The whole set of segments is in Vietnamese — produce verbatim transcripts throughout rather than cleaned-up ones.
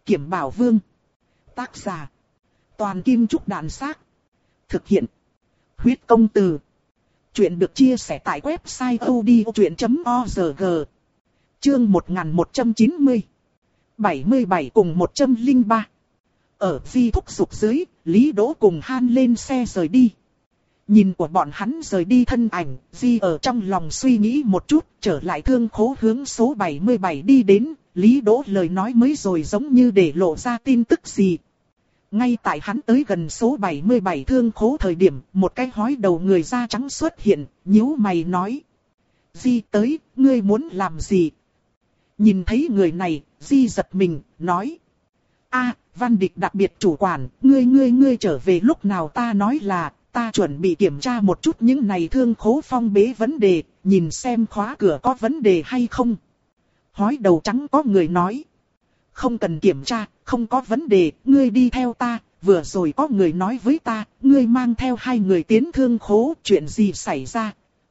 Kiểm Bảo Vương. Tác giả. Toàn Kim Trúc Đàn Xác. Thực hiện. Huyết Công Từ. Chuyện được chia sẻ tại website odchuyện chấm org. Chương một nghìn một trăm chín mươi. bảy mươi bảy cùng một trăm lẻ ba. Ở Di thúc giục dưới, Lý Đỗ cùng Han lên xe rời đi. Nhìn của bọn hắn rời đi thân ảnh, Di ở trong lòng suy nghĩ một chút, trở lại thương khố hướng số bảy mươi bảy đi đến. Lý Đỗ lời nói mới rồi giống như để lộ ra tin tức gì. Ngay tại hắn tới gần số bảy mươi bảy thương khố thời điểm, một cái hói đầu người da trắng xuất hiện, nhíu mày nói. Di tới, ngươi muốn làm gì? Nhìn thấy người này, Di giật mình, nói. A, Văn Địch đặc biệt chủ quản, ngươi ngươi ngươi trở về lúc nào ta nói là, ta chuẩn bị kiểm tra một chút những này thương khố phong bế vấn đề, nhìn xem khóa cửa có vấn đề hay không. Hói đầu trắng có người nói. Không cần kiểm tra, không có vấn đề, ngươi đi theo ta, vừa rồi có người nói với ta, ngươi mang theo hai người tiến thương khố, chuyện gì xảy ra.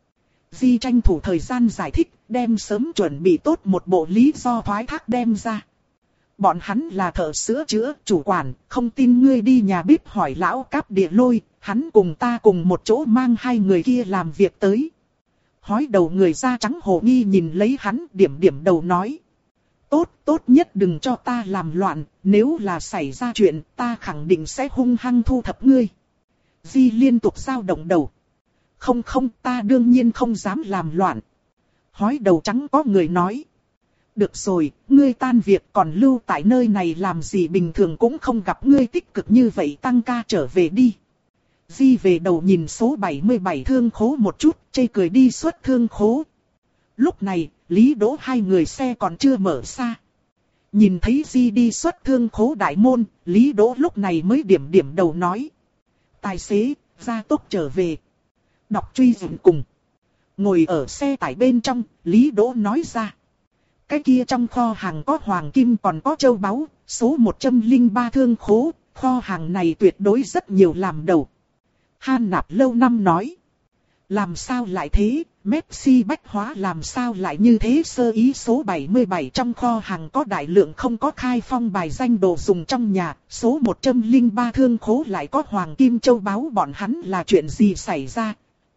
Di tranh thủ thời gian giải thích, đem sớm chuẩn bị tốt một bộ lý do thoái thác đem ra. Bọn hắn là thợ sữa chữa, chủ quản, không tin ngươi đi nhà bếp hỏi lão Cáp Địa Lôi, hắn cùng ta cùng một chỗ mang hai người kia làm việc tới. Hói đầu người da trắng hồ nghi nhìn lấy hắn, điểm điểm đầu nói. Tốt, tốt nhất đừng cho ta làm loạn, nếu là xảy ra chuyện, ta khẳng định sẽ hung hăng thu thập ngươi. Di liên tục dao động đầu. Không không, ta đương nhiên không dám làm loạn. Hói đầu trắng có người nói. Được rồi, ngươi tan việc còn lưu tại nơi này làm gì, bình thường cũng không gặp ngươi tích cực như vậy, tăng ca trở về đi. Di về đầu nhìn số bảy mươi bảy thương khố một chút, chê cười đi xuất thương khố. Lúc này, Lý Đỗ hai người xe còn chưa mở xa. Nhìn thấy Di đi xuất thương khố đại môn, Lý Đỗ lúc này mới điểm điểm đầu nói. Tài xế, gia tốc trở về. Đọc truy dựng cùng. Ngồi ở xe tải bên trong, Lý Đỗ nói ra. Cái kia trong kho hàng có hoàng kim còn có châu báu, số một trăm lẻ ba thương khố, kho hàng này tuyệt đối rất nhiều làm đầu. Han Nạp lâu năm nói. Làm sao lại thế, Messi bách hóa làm sao lại như thế, sơ ý số bảy mươi bảy trong kho hàng có đại lượng không có khai phong bài danh đồ dùng trong nhà, số một trăm lẻ ba thương khố lại có hoàng kim châu báu, bọn hắn là chuyện gì xảy ra?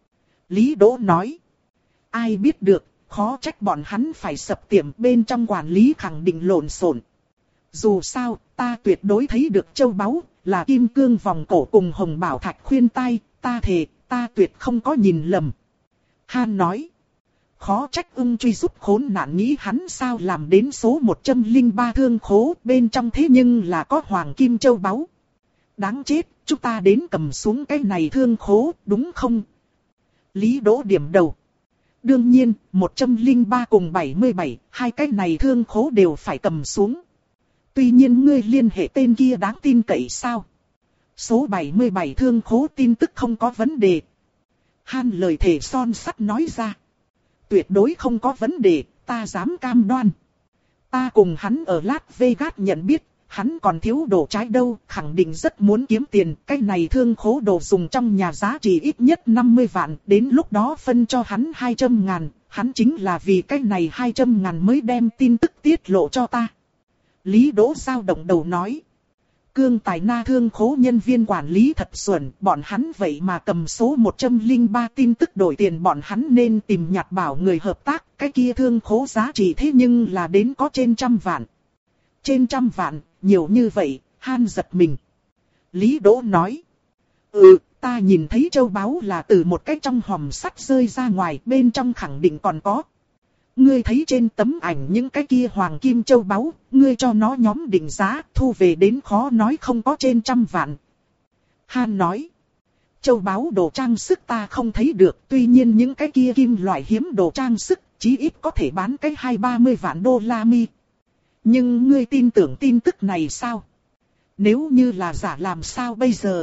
Lý Đỗ nói. Ai biết được, khó trách bọn hắn phải sập tiệm, bên trong quản lý khẳng định lộn xộn. Dù sao, ta tuyệt đối thấy được châu báu, là kim cương vòng cổ cùng hồng bảo thạch khuyên tai, ta thề, ta tuyệt không có nhìn lầm. Han nói. Khó trách ưng truy giúp khốn nạn nghĩ hắn sao làm đến số một trăm lẻ ba thương khố, bên trong thế nhưng là có hoàng kim châu báu. Đáng chết, chúng ta đến cầm xuống cái này thương khố, đúng không? Lý Đỗ điểm đầu. Đương nhiên, một trăm lẻ ba cùng bảy mươi bảy, hai cái này thương khố đều phải cầm xuống. Tuy nhiên ngươi liên hệ tên kia đáng tin cậy sao? Số bảy mươi bảy thương khố tin tức không có vấn đề. Han lời thề son sắt nói ra. Tuyệt đối không có vấn đề, ta dám cam đoan. Ta cùng hắn ở Las Vegas nhận biết, hắn còn thiếu đồ trái đâu, khẳng định rất muốn kiếm tiền. Cái này thương khố đồ dùng trong nhà giá trị ít nhất năm mươi vạn, đến lúc đó phân cho hắn hai trăm ngàn, hắn chính là vì cái này hai trăm ngàn mới đem tin tức tiết lộ cho ta. Lý Đỗ dao động đầu nói. Cương Tài Na thương khố nhân viên quản lý thật xuẩn, bọn hắn vậy mà cầm số một trăm lẻ ba tin tức đổi tiền, bọn hắn nên tìm nhặt bảo người hợp tác, cái kia thương khố giá trị thế nhưng là đến có trên trăm vạn. Trên trăm vạn, nhiều như vậy, Han giật mình. Lý Đỗ nói. Ừ, ta nhìn thấy châu báu là từ một cái trong hòm sắt rơi ra ngoài, bên trong khẳng định còn có. Ngươi thấy trên tấm ảnh những cái kia hoàng kim châu báu, ngươi cho nó nhóm định giá, thu về đến khó nói không có trên trăm vạn. Han nói. Châu báu đồ trang sức ta không thấy được, tuy nhiên những cái kia kim loại hiếm đồ trang sức, chí ít có thể bán cái hai ba mươi vạn đô la mi. Nhưng ngươi tin tưởng tin tức này sao? Nếu như là giả làm sao bây giờ?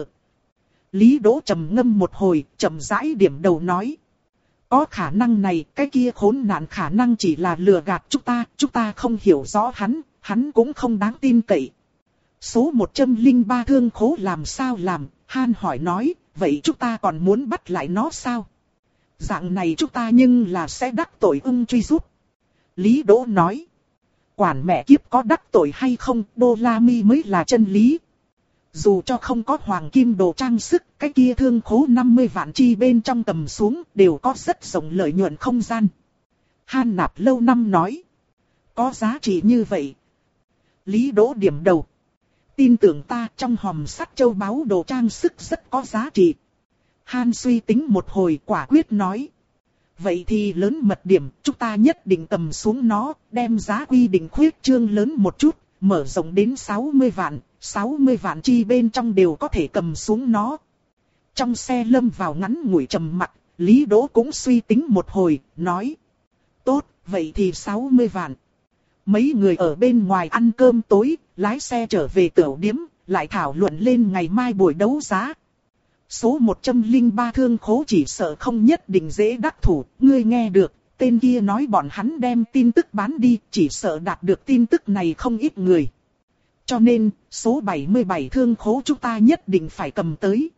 Lý Đỗ trầm ngâm một hồi, chậm rãi điểm đầu nói. Có khả năng này, cái kia khốn nạn khả năng chỉ là lừa gạt chúng ta, chúng ta không hiểu rõ hắn, hắn cũng không đáng tin cậy. Số một trăm lẻ ba thương khố làm sao làm, Han hỏi nói, vậy chúng ta còn muốn bắt lại nó sao? Dạng này chúng ta nhưng là sẽ đắc tội ưng truy giúp. Lý Đỗ nói. Quản mẹ kiếp có đắc tội hay không, đô la mi mới là chân lý. Dù cho không có hoàng kim đồ trang sức, cái kia thương khố năm mươi vạn chi bên trong tầm xuống đều có rất rộng lợi nhuận không gian. Han Nạp lâu năm nói. Có giá trị như vậy. Lý Đỗ điểm đầu. Tin tưởng ta, trong hòm sắt châu báu đồ trang sức rất có giá trị. Han suy tính một hồi quả quyết nói. Vậy thì lớn mật điểm, chúng ta nhất định tầm xuống nó, đem giá quy định khuyết trương lớn một chút, mở rộng đến sáu mươi vạn, sáu mươi vạn chi bên trong đều có thể cầm xuống nó. Trong xe lâm vào ngắn ngủi trầm mặc, Lý Đỗ cũng suy tính một hồi, nói. Tốt, vậy thì sáu mươi vạn. Mấy người ở bên ngoài ăn cơm tối, lái xe trở về tửu điếm, lại thảo luận lên ngày mai buổi đấu giá. Số một trăm lẻ ba thương khố chỉ sợ không nhất định dễ đắc thủ, ngươi nghe được, tên kia nói bọn hắn đem tin tức bán đi, chỉ sợ đạt được tin tức này không ít người. Cho nên, số bảy mươi bảy thương khố chúng ta nhất định phải cầm tới.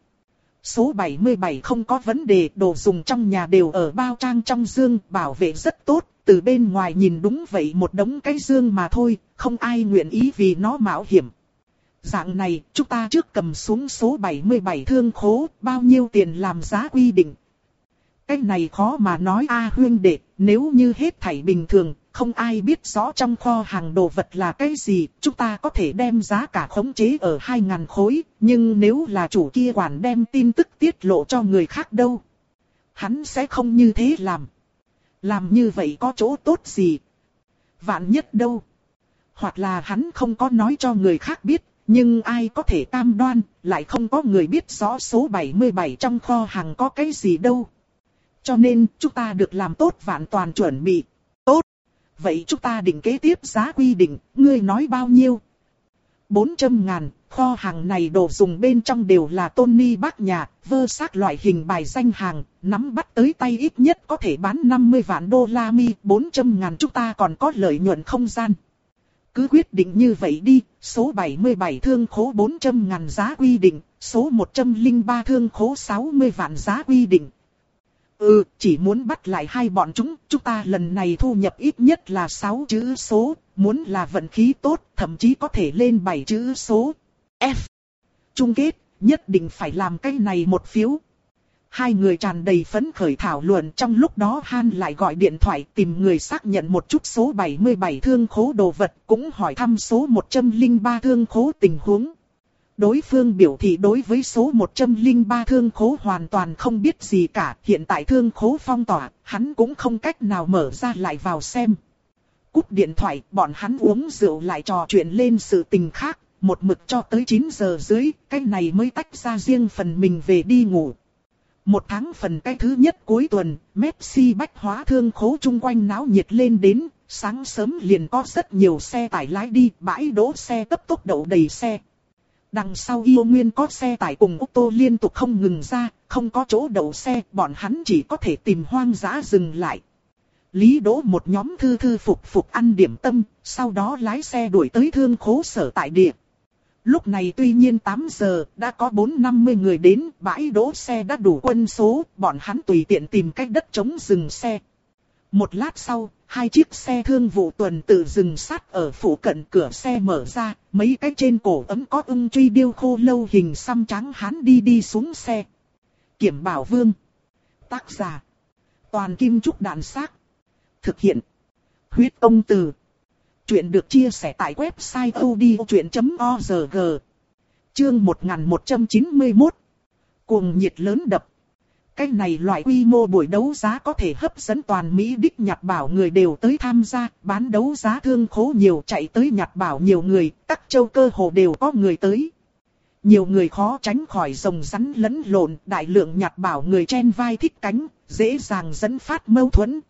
Số bảy mươi bảy không có vấn đề, đồ dùng trong nhà đều ở bao trang trong dương, bảo vệ rất tốt, từ bên ngoài nhìn đúng vậy một đống cái dương mà thôi, không ai nguyện ý vì nó mạo hiểm. Dạng này, chúng ta trước cầm xuống số bảy mươi bảy thương khố, bao nhiêu tiền làm giá quy định. Cái này khó mà nói a huyên đệ, nếu như hết thảy bình thường, không ai biết rõ trong kho hàng đồ vật là cái gì, chúng ta có thể đem giá cả khống chế ở hai ngàn khối, nhưng nếu là chủ kia quản đem tin tức tiết lộ cho người khác đâu, hắn sẽ không như thế làm. Làm như vậy có chỗ tốt gì? Vạn nhất đâu? Hoặc là hắn không có nói cho người khác biết, nhưng ai có thể cam đoan, lại không có người biết rõ số bảy mươi bảy trong kho hàng có cái gì đâu. Cho nên, chúng ta được làm tốt vạn toàn chuẩn bị. Tốt. Vậy chúng ta định kế tiếp giá quy định, ngươi nói bao nhiêu? bốn trăm ngàn, kho hàng này đồ dùng bên trong đều là Tony bác nhà, vơ xác loại hình bài danh hàng, nắm bắt tới tay ít nhất có thể bán năm mươi vạn đô la mi, bốn trăm ngàn chúng ta còn có lợi nhuận không gian. Cứ quyết định như vậy đi, số bảy mươi bảy thương khố bốn trăm ngàn giá quy định, số một trăm lẻ ba thương khố sáu mươi vạn giá quy định. Ừ, chỉ muốn bắt lại hai bọn chúng, chúng ta lần này thu nhập ít nhất là sáu chữ số, muốn là vận khí tốt, thậm chí có thể lên bảy chữ số. F. Chung kết, nhất định phải làm cái này một phiếu. Hai người tràn đầy phấn khởi thảo luận, trong lúc đó Han lại gọi điện thoại tìm người xác nhận một chút số bảy mươi bảy thương khố đồ vật, cũng hỏi thăm số một trăm lẻ ba thương khố tình huống. Đối phương biểu thị đối với số một trăm lẻ ba thương khố hoàn toàn không biết gì cả, hiện tại thương khố phong tỏa, hắn cũng không cách nào mở ra lại vào xem. Cúp điện thoại, bọn hắn uống rượu lại trò chuyện lên sự tình khác, một mực cho tới chín giờ dưới, cái này mới tách ra riêng phần mình về đi ngủ. Một tháng phần cái thứ nhất cuối tuần, Messi bách hóa thương khố chung quanh náo nhiệt lên đến, sáng sớm liền có rất nhiều xe tải lái đi, bãi đỗ xe cấp tốc đậu đầy xe. Đằng sau yêu nguyên có xe tải cùng ô tô liên tục không ngừng ra, không có chỗ đậu xe, bọn hắn chỉ có thể tìm hoang dã dừng lại. Lý Đỗ một nhóm thư thư phục phục ăn điểm tâm, sau đó lái xe đuổi tới thương khố sở tại địa. Lúc này tuy nhiên tám giờ, đã có bốn năm mươi người đến, bãi đỗ xe đã đủ quân số, bọn hắn tùy tiện tìm cách đất trống dừng xe. Một lát sau, hai chiếc xe thương vụ tuần tự dừng sát ở phủ cận, cửa xe mở ra, mấy cái trên cổ ấm có ưng truy điêu khô lâu hình xăm trắng hán đi đi xuống xe. Kiểm Bảo Vương. Tác giả. Toàn Kim Trúc Đàn Xác. Thực hiện. Huyết Công Từ. Chuyện được chia sẻ tại website odchuyện chấm org. Chương một nghìn một trăm chín mươi mốt. Cuồng nhiệt lớn đập. Cái này loại quy mô buổi đấu giá có thể hấp dẫn toàn Mỹ đích nhặt bảo người đều tới tham gia, bán đấu giá thương khố nhiều chạy tới nhặt bảo nhiều người, các châu cơ hồ đều có người tới. Nhiều người khó tránh khỏi rồng rắn lẫn lộn, đại lượng nhặt bảo người chen vai thích cánh, dễ dàng dẫn phát mâu thuẫn.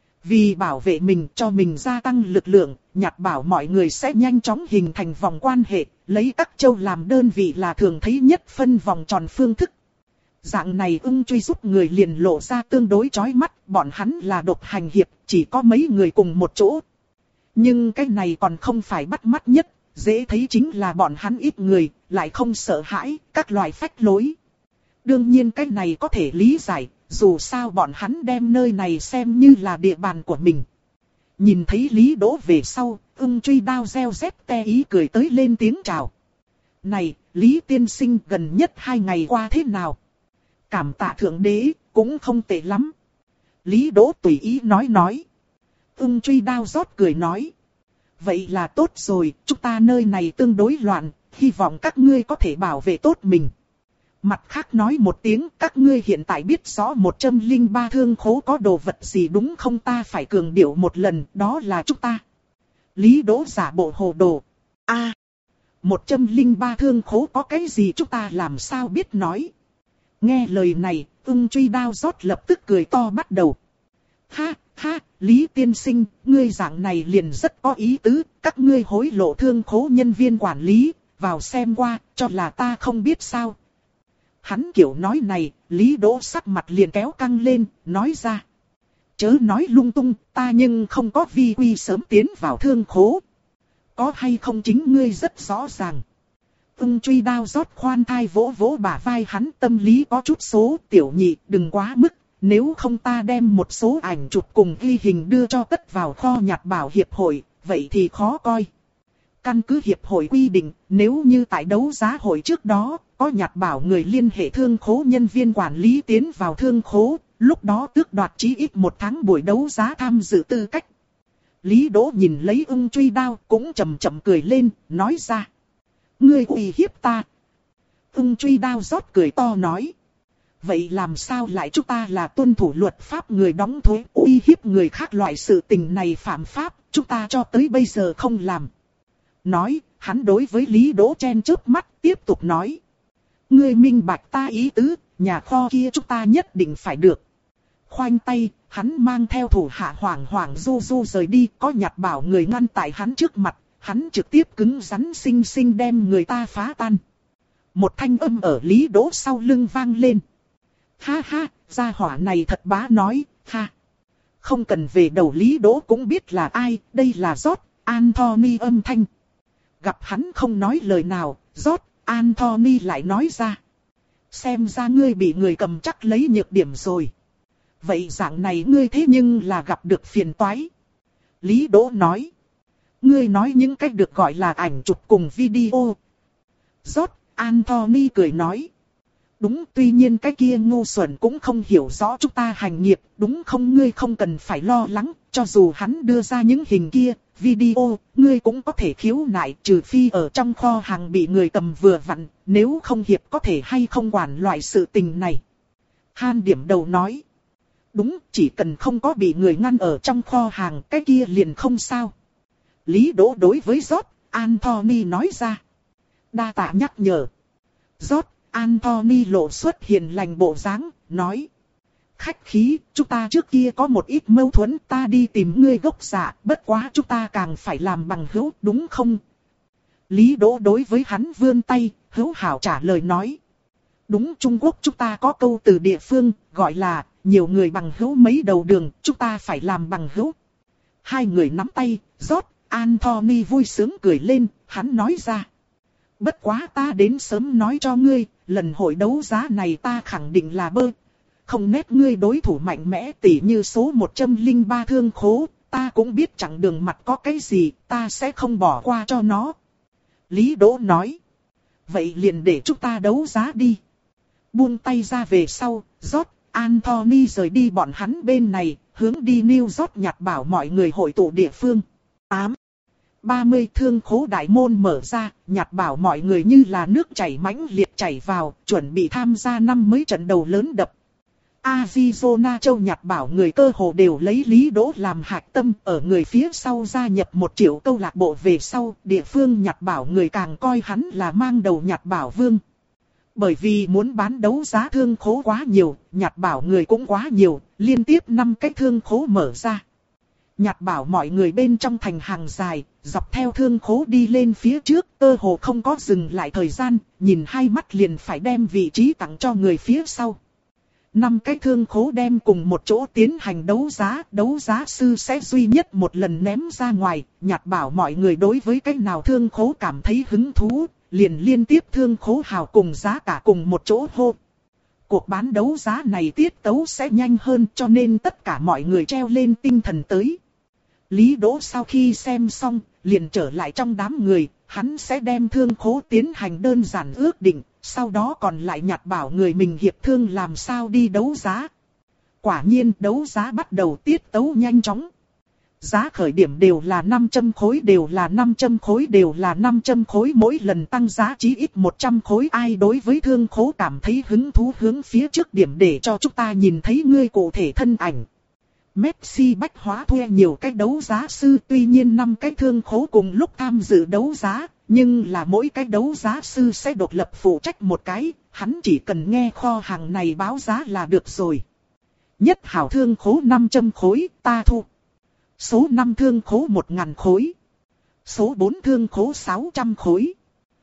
Vì bảo vệ mình cho mình gia tăng lực lượng, nhặt bảo mọi người sẽ nhanh chóng hình thành vòng quan hệ, lấy các châu làm đơn vị là thường thấy nhất phân vòng tròn phương thức. Dạng này ưng truy giúp người liền lộ ra tương đối chói mắt, bọn hắn là độc hành hiệp, chỉ có mấy người cùng một chỗ. Nhưng cái này còn không phải bắt mắt nhất, dễ thấy chính là bọn hắn ít người, lại không sợ hãi, các loại phách lối. Đương nhiên cái này có thể lý giải, dù sao bọn hắn đem nơi này xem như là địa bàn của mình. Nhìn thấy Lý Đỗ về sau, Ưng truy đao reo rét te ý cười tới lên tiếng chào. Này, Lý tiên sinh gần nhất hai ngày qua thế nào? Cảm tạ thượng đế, cũng không tệ lắm. Lý Đỗ tùy ý nói nói. Ưng truy đao rót cười nói. Vậy là tốt rồi, chúng ta nơi này tương đối loạn, hy vọng các ngươi có thể bảo vệ tốt mình. Mặt khác nói một tiếng, các ngươi hiện tại biết rõ một trăm lẻ ba thương khố có đồ vật gì đúng không, ta phải cường điệu một lần, đó là chúng ta. Lý Đỗ giả bộ hồ đồ. A, à, một trăm lẻ ba thương khố có cái gì chúng ta làm sao biết nói. Nghe lời này, Ưng truy đao rót lập tức cười to bắt đầu. Ha, ha, Lý tiên sinh, ngươi dạng này liền rất có ý tứ, các ngươi hối lộ thương khố nhân viên quản lý, vào xem qua, cho là ta không biết sao. Hắn kiểu nói này, Lý Đỗ sắc mặt liền kéo căng lên, nói ra. Chớ nói lung tung, ta nhưng không có vi quy sớm tiến vào thương khố. Có hay không chính ngươi rất rõ ràng. Ưng truy đao rót khoan thai vỗ vỗ bả vai hắn, tâm lý có chút số, tiểu nhị đừng quá mức. Nếu không ta đem một số ảnh chụp cùng ghi hình đưa cho tất vào kho nhặt bảo hiệp hội, vậy thì khó coi. Căn cứ hiệp hội quy định, nếu như tại đấu giá hội trước đó, có nhặt bảo người liên hệ thương khố nhân viên quản lý tiến vào thương khố, lúc đó tước đoạt chí ít một tháng buổi đấu giá tham dự tư cách. Lý Đỗ nhìn lấy Ưng truy đao cũng chậm chậm cười lên, nói ra. Ngươi uy hiếp ta. Ưng truy đao rót cười to nói. Vậy làm sao lại chúng ta là tuân thủ luật pháp người đóng thuế uy hiếp người khác, loại sự tình này phạm pháp, chúng ta cho tới bây giờ không làm. Nói, hắn đối với Lý Đỗ chen chớp mắt, tiếp tục nói. Ngươi minh bạch ta ý tứ, nhà kho kia chúng ta nhất định phải được. Khoanh tay, hắn mang theo thủ hạ hoảng hoảng du du rời đi, có nhặt bảo người ngăn tại hắn trước mặt, hắn trực tiếp cứng rắn xinh xinh đem người ta phá tan. Một thanh âm ở Lý Đỗ sau lưng vang lên. Ha ha, gia hỏa này thật bá nói, ha. Không cần về đầu Lý Đỗ cũng biết là ai, đây là George Anthony âm thanh. Gặp hắn không nói lời nào, George Anthony lại nói ra. Xem ra ngươi bị người cầm chắc lấy nhược điểm rồi. Vậy dạng này ngươi thế nhưng là gặp được phiền toái. Lý Đỗ nói. Ngươi nói những cách được gọi là ảnh chụp cùng video. George Anthony cười nói. Đúng, tuy nhiên cái kia ngu xuẩn cũng không hiểu rõ chúng ta hành nghiệp, đúng không, ngươi không cần phải lo lắng, cho dù hắn đưa ra những hình kia, video, ngươi cũng có thể khiếu nại, trừ phi ở trong kho hàng bị người cầm vừa vặn, nếu không hiệp có thể hay không quản loại sự tình này. Han điểm đầu nói. Đúng, chỉ cần không có bị người ngăn ở trong kho hàng, cái kia liền không sao. Lý Đỗ đối với George Anthony nói ra. Đa tạ nhắc nhở. George Anthony lộ xuất hiền lành bộ dáng, nói. Khách khí, chúng ta trước kia có một ít mâu thuẫn, ta đi tìm ngươi gốc dạ, bất quá chúng ta càng phải làm bằng hữu, đúng không? Lý Đỗ đối với hắn vươn tay, hữu hảo trả lời nói. Đúng, Trung Quốc chúng ta có câu từ địa phương, gọi là, nhiều người bằng hữu mấy đầu đường, chúng ta phải làm bằng hữu. Hai người nắm tay, George Anthony vui sướng cười lên, hắn nói ra. Bất quá ta đến sớm nói cho ngươi, lần hội đấu giá này ta khẳng định là bơ. Không nét ngươi đối thủ mạnh mẽ tỉ như số một trăm lẻ ba thương khố, ta cũng biết chẳng đường mặt có cái gì, ta sẽ không bỏ qua cho nó. Lý Đỗ nói. Vậy liền để chúng ta đấu giá đi. Buông tay ra về sau, George Anthony rời đi bọn hắn bên này, hướng đi New York nhặt bảo mọi người hội tụ địa phương. tám. ba mươi thương khố đại môn mở ra, nhặt bảo mọi người như là nước chảy mãnh liệt chảy vào, chuẩn bị tham gia năm mới trận đầu lớn đập. Arizona châu nhặt bảo người cơ hồ đều lấy Lý Đỗ làm hạch tâm, ở người phía sau gia nhập một triệu câu lạc bộ về sau, địa phương nhặt bảo người càng coi hắn là mang đầu nhặt bảo vương. Bởi vì muốn bán đấu giá thương khố quá nhiều, nhặt bảo người cũng quá nhiều, liên tiếp năm cái thương khố mở ra. Nhặt bảo mọi người bên trong thành hàng dài, dọc theo thương khố đi lên phía trước, cơ hồ không có dừng lại thời gian, nhìn hai mắt liền phải đem vị trí tặng cho người phía sau. Năm cái thương khố đem cùng một chỗ tiến hành đấu giá, đấu giá sư sẽ duy nhất một lần ném ra ngoài, nhặt bảo mọi người đối với cái nào thương khố cảm thấy hứng thú, liền liên tiếp thương khố hào cùng giá cả cùng một chỗ hô. Cuộc bán đấu giá này tiết tấu sẽ nhanh hơn cho nên tất cả mọi người treo lên tinh thần tới. Lý Đỗ sau khi xem xong, liền trở lại trong đám người, hắn sẽ đem thương khố tiến hành đơn giản ước định, sau đó còn lại nhặt bảo người mình hiệp thương làm sao đi đấu giá. Quả nhiên đấu giá bắt đầu tiết tấu nhanh chóng. Giá khởi điểm đều là năm trăm khối, đều là năm trăm khối, đều là năm trăm khối, mỗi lần tăng giá chí ít một trăm khối. Ai đối với thương khố cảm thấy hứng thú hướng phía trước điểm để cho chúng ta nhìn thấy ngươi cụ thể thân ảnh. Messi bách hóa thuê nhiều cái đấu giá sư, tuy nhiên năm cái thương khố cùng lúc tham dự đấu giá, nhưng là mỗi cái đấu giá sư sẽ độc lập phụ trách một cái, hắn chỉ cần nghe kho hàng này báo giá là được rồi. Nhất hảo thương khố năm trăm khối, ta thu. Số năm thương khố một nghìn khối. Số bốn thương khố sáu trăm khối.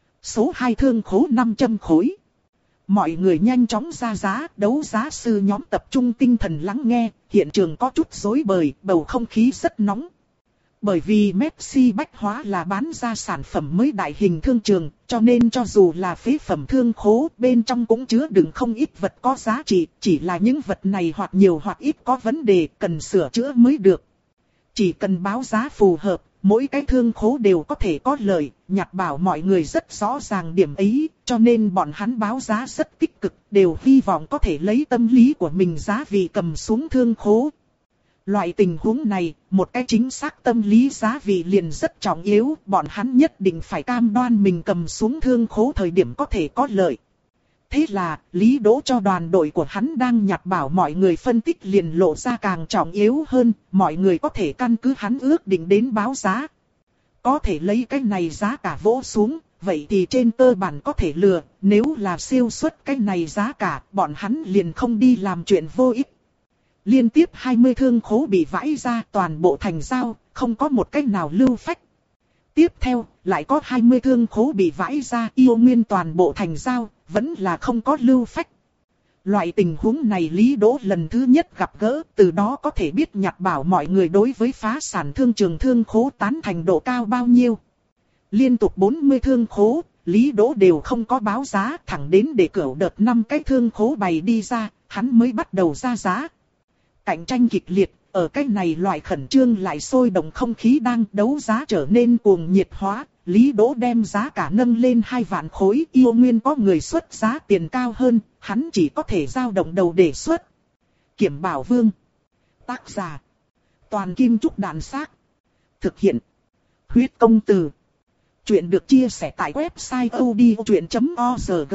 Số hai thương khố năm trăm khối. Mọi người nhanh chóng ra giá, đấu giá sư nhóm tập trung tinh thần lắng nghe, hiện trường có chút rối bời, bầu không khí rất nóng. Bởi vì Messi bách hóa là bán ra sản phẩm mới đại hình thương trường, cho nên cho dù là phế phẩm thương khố, bên trong cũng chứa đựng không ít vật có giá trị, chỉ là những vật này hoặc nhiều hoặc ít có vấn đề, cần sửa chữa mới được. Chỉ cần báo giá phù hợp, mỗi cái thương khố đều có thể có lợi, nhặt bảo mọi người rất rõ ràng điểm ấy, cho nên bọn hắn báo giá rất tích cực, đều hy vọng có thể lấy tâm lý của mình giá vị cầm xuống thương khố. Loại tình huống này, một cái chính xác tâm lý giá vị liền rất trọng yếu, bọn hắn nhất định phải cam đoan mình cầm xuống thương khố thời điểm có thể có lợi. Thế là, Lý Đỗ cho đoàn đội của hắn đang nhặt bảo mọi người phân tích liền lộ ra càng trọng yếu hơn, mọi người có thể căn cứ hắn ước định đến báo giá. Có thể lấy cái này giá cả vỗ xuống, vậy thì trên cơ bản có thể lừa, nếu là siêu suất cái này giá cả, bọn hắn liền không đi làm chuyện vô ích. Liên tiếp hai mươi thương khố bị vãi ra, toàn bộ thành giao, không có một cách nào lưu phách. Tiếp theo, lại có hai mươi thương khố bị vãi ra, yêu nguyên toàn bộ thành giao, vẫn là không có lưu phách. Loại tình huống này Lý Đỗ lần thứ nhất gặp gỡ, từ đó có thể biết nhặt bảo mọi người đối với phá sản thương trường thương khố tán thành độ cao bao nhiêu. Liên tục bốn mươi thương khố, Lý Đỗ đều không có báo giá, thẳng đến để cửu đợt năm cái thương khố bày đi ra, hắn mới bắt đầu ra giá. Cạnh tranh kịch liệt, ở cái này loại khẩn trương lại sôi động không khí đang đấu giá trở nên cuồng nhiệt hóa, Lý Đỗ đem giá cả nâng lên hai vạn khối, yêu nguyên có người xuất giá tiền cao hơn, hắn chỉ có thể dao động đầu đề xuất. Kiểm Bảo Vương. Tác giả. Toàn Kim Trúc Đàn Xác. Thực hiện. Huyết Công Từ. Chuyện được chia sẻ tại website odchuyện chấm org.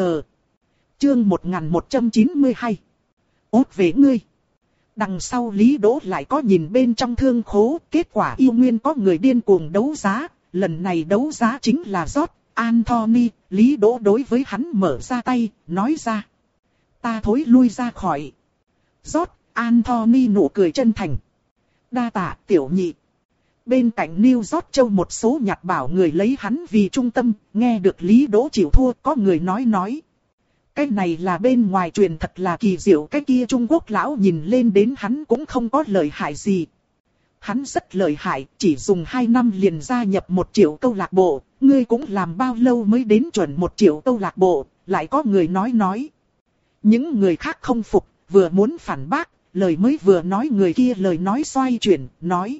Chương một nghìn một trăm chín mươi hai. Ốt về ngươi. Đằng sau Lý Đỗ lại có nhìn bên trong thương khố, kết quả yêu nguyên có người điên cuồng đấu giá. Lần này đấu giá chính là George Anthony, Lý Đỗ đối với hắn mở ra tay, nói ra. Ta thối lui ra khỏi. George Anthony nụ cười chân thành. Đa tạ tiểu nhị. Bên cạnh New York Châu một số nhặt bảo người lấy hắn vì trung tâm, nghe được Lý Đỗ chịu thua, có người nói nói. Cái này là bên ngoài truyền thật là kỳ diệu, cái kia Trung Quốc lão nhìn lên đến hắn cũng không có lợi hại gì. Hắn rất lợi hại, chỉ dùng hai năm liền gia nhập một triệu câu lạc bộ, ngươi cũng làm bao lâu mới đến chuẩn một triệu câu lạc bộ, lại có người nói nói. Những người khác không phục, vừa muốn phản bác, lời mới vừa nói người kia lời nói xoay chuyển, nói.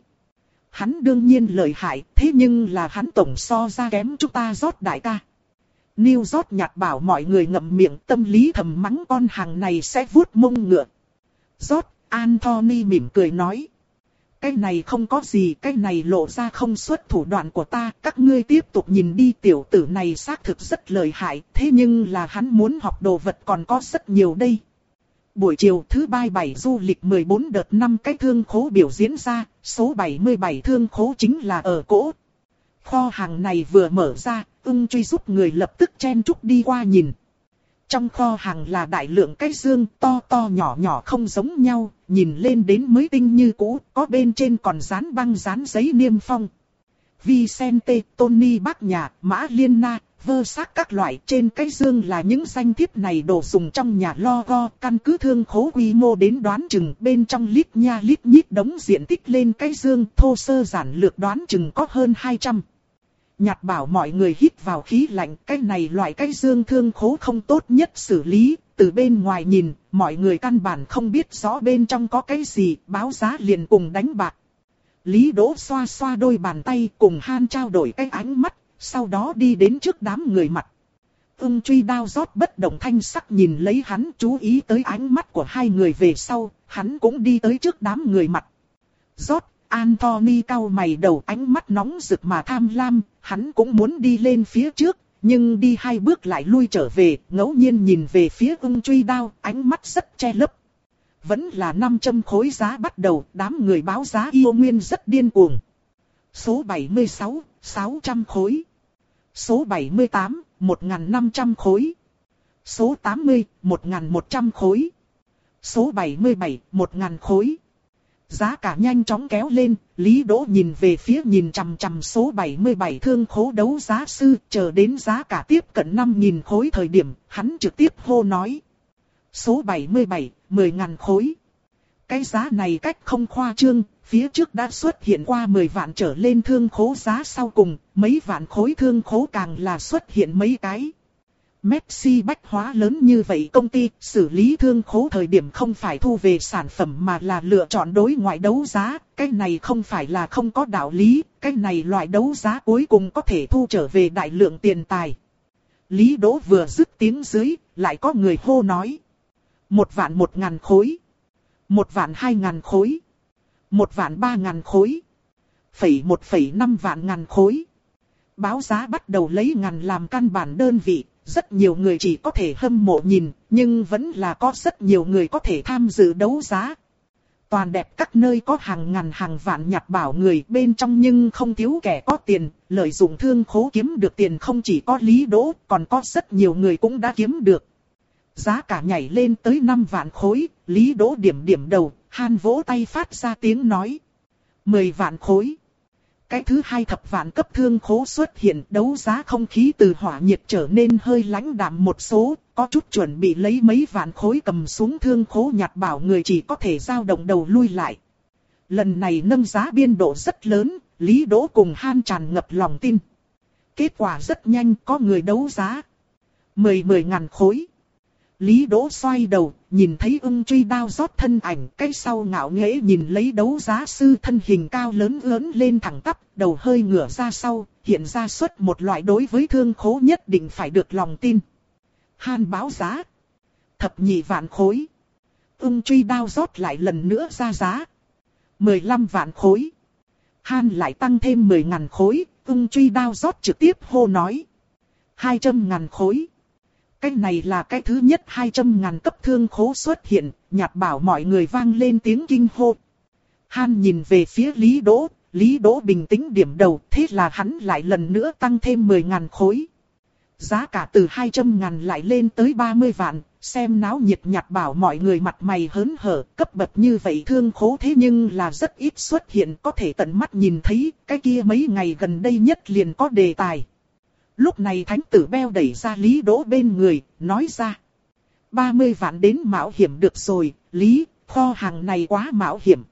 Hắn đương nhiên lợi hại, thế nhưng là hắn tổng so ra kém chúng ta rót đại ca. New York nhặt bảo mọi người ngậm miệng, tâm lý thầm mắng con hàng này sẽ vuốt mông ngựa. George Anthony mỉm cười nói. Cái này không có gì, cái này lộ ra không xuất thủ đoạn của ta, các ngươi tiếp tục nhìn đi, tiểu tử này xác thực rất lợi hại, thế nhưng là hắn muốn học đồ vật còn có rất nhiều đây. Buổi chiều thứ ba bảy du lịch mười bốn đợt năm cái thương khố biểu diễn ra, số bảy mươi bảy thương khố chính là ở cỗ. Kho hàng này vừa mở ra, ưng truy giúp người lập tức chen chúc đi qua nhìn. Trong kho hàng là đại lượng cái dương to to nhỏ nhỏ không giống nhau, nhìn lên đến mới tinh như cũ, có bên trên còn dán băng dán giấy niêm phong. Vicente, Tony Bác Nhà, Mã Liên Na, vơ xác các loại, trên cái dương là những danh thiếp này đồ dùng trong nhà logo, căn cứ thương khố quy mô đến đoán chừng bên trong lít nha lít nhít đống diện tích lên cái dương, thô sơ giản lược đoán chừng có hơn hai trăm. Nhặt bảo mọi người hít vào khí lạnh, cái này loại cái dương thương khố không tốt nhất xử lý, từ bên ngoài nhìn, mọi người căn bản không biết rõ bên trong có cái gì, báo giá liền cùng đánh bạc. Lý Đỗ xoa xoa đôi bàn tay cùng Han trao đổi cái ánh mắt, sau đó đi đến trước đám người mặt. Ưng Truy Đao rót bất động thanh sắc nhìn lấy hắn, chú ý tới ánh mắt của hai người về sau, hắn cũng đi tới trước đám người mặt. Rót, Anthony cau mày đầu, ánh mắt nóng rực mà tham lam, hắn cũng muốn đi lên phía trước, nhưng đi hai bước lại lui trở về, ngẫu nhiên nhìn về phía Ưng Truy Đao, ánh mắt rất che lấp. Vẫn là năm trăm khối giá bắt đầu, đám người báo giá yêu nguyên rất điên cuồng. Số bảy mươi sáu, sáu trăm khối. Số bảy mươi tám, một nghìn năm trăm khối. Số tám mươi, một nghìn một trăm khối. Số bảy mươi bảy, một nghìn khối. Giá cả nhanh chóng kéo lên, Lý Đỗ nhìn về phía nhìn chằm chằm số bảy mươi bảy thương khố đấu giá sư, chờ đến giá cả tiếp cận năm nghìn khối thời điểm, hắn trực tiếp hô nói. Số bảy mươi bảy, mười nghìn khối. Cái giá này cách không khoa trương, phía trước đã xuất hiện qua mười vạn trở lên thương khố giá sau cùng, mấy vạn khối thương khố càng là xuất hiện mấy cái. Messi bách hóa lớn như vậy công ty xử lý thương khố thời điểm không phải thu về sản phẩm mà là lựa chọn đối ngoại đấu giá, cái này không phải là không có đạo lý, cái này loại đấu giá cuối cùng có thể thu trở về đại lượng tiền tài. Lý Đỗ vừa dứt tiếng dưới, lại có người hô nói. Một vạn một ngàn khối. Một vạn hai ngàn khối. Một vạn ba ngàn khối. Phẩy một phẩy năm vạn ngàn khối. Báo giá bắt đầu lấy ngàn làm căn bản đơn vị. Rất nhiều người chỉ có thể hâm mộ nhìn, nhưng vẫn là có rất nhiều người có thể tham dự đấu giá. Toàn đẹp các nơi có hàng ngàn hàng vạn nhặt bảo người bên trong nhưng không thiếu kẻ có tiền, lợi dụng thương khố kiếm được tiền không chỉ có Lý Đỗ, còn có rất nhiều người cũng đã kiếm được. Giá cả nhảy lên tới năm vạn khối, Lý Đỗ điểm điểm đầu, Han vỗ tay phát ra tiếng nói. mười vạn khối. Cái thứ hai thập vạn cấp thương khố xuất hiện, đấu giá không khí từ hỏa nhiệt trở nên hơi lãnh đạm một số, có chút chuẩn bị lấy mấy vạn khối cầm xuống thương khố nhặt bảo người chỉ có thể dao động đầu lui lại. Lần này nâng giá biên độ rất lớn, Lý Đỗ cùng Han tràn ngập lòng tin. Kết quả rất nhanh, có người đấu giá. Mười mười ngàn khối. Lý Đỗ xoay đầu, nhìn thấy Ưng Truy Đao rót thân ảnh, cái sau ngạo nghễ nhìn lấy đấu giá sư thân hình cao lớn lớn lên thẳng tắp, đầu hơi ngửa ra sau, hiện ra xuất một loại đối với thương khố nhất định phải được lòng tin. Han báo giá. Thập nhị vạn khối. Ưng Truy Đao rót lại lần nữa ra giá. Mười lăm vạn khối. Han lại tăng thêm mười ngàn khối, Ưng Truy Đao rót trực tiếp hô nói. Hai trăm ngàn khối. Cái này là cái thứ nhất hai trăm ngàn cấp thương khố xuất hiện, nhặt bảo mọi người vang lên tiếng kinh hô. Han nhìn về phía Lý Đỗ, Lý Đỗ bình tĩnh điểm đầu, thế là hắn lại lần nữa tăng thêm mười ngàn khối. Giá cả từ hai trăm ngàn lại lên tới ba mươi vạn, xem náo nhiệt nhặt bảo mọi người mặt mày hớn hở, cấp bậc như vậy thương khố thế nhưng là rất ít xuất hiện, có thể tận mắt nhìn thấy, cái kia mấy ngày gần đây nhất liền có đề tài. Lúc này thánh tử Beo đẩy ra Lý Đỗ bên người, nói ra. ba mươi vạn đến mạo hiểm được rồi, Lý, kho hàng này quá mạo hiểm.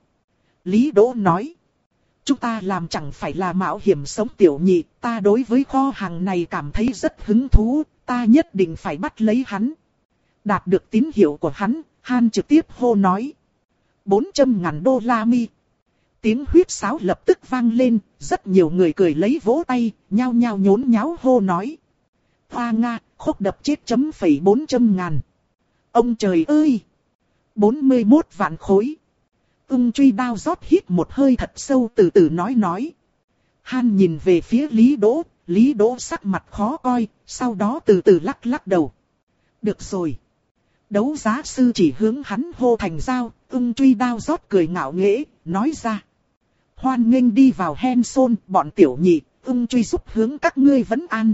Lý Đỗ nói. Chúng ta làm chẳng phải là mạo hiểm sống tiểu nhị, ta đối với kho hàng này cảm thấy rất hứng thú, ta nhất định phải bắt lấy hắn. Đạt được tín hiệu của hắn, Han trực tiếp hô nói. bốn trăm ngàn đô la mi. Tiếng huýt sáo lập tức vang lên, rất nhiều người cười lấy vỗ tay, nhao nhao nhốn nháo hô nói. Hoa Nga, khúc đập chết chấm phẩy bốn trăm ngàn. Ông trời ơi! bốn mươi mốt vạn khối. Ưng Truy Đao rót hít một hơi thật sâu từ từ nói nói. Han nhìn về phía Lý Đỗ, Lý Đỗ sắc mặt khó coi, sau đó từ từ lắc lắc đầu. Được rồi. Đấu giá sư chỉ hướng hắn hô thành giao, Ưng Truy Đao rót cười ngạo nghễ, nói ra. Hoan nghênh đi vào Henson, bọn tiểu nhị, Ưng Truy giúp hướng các ngươi vấn an.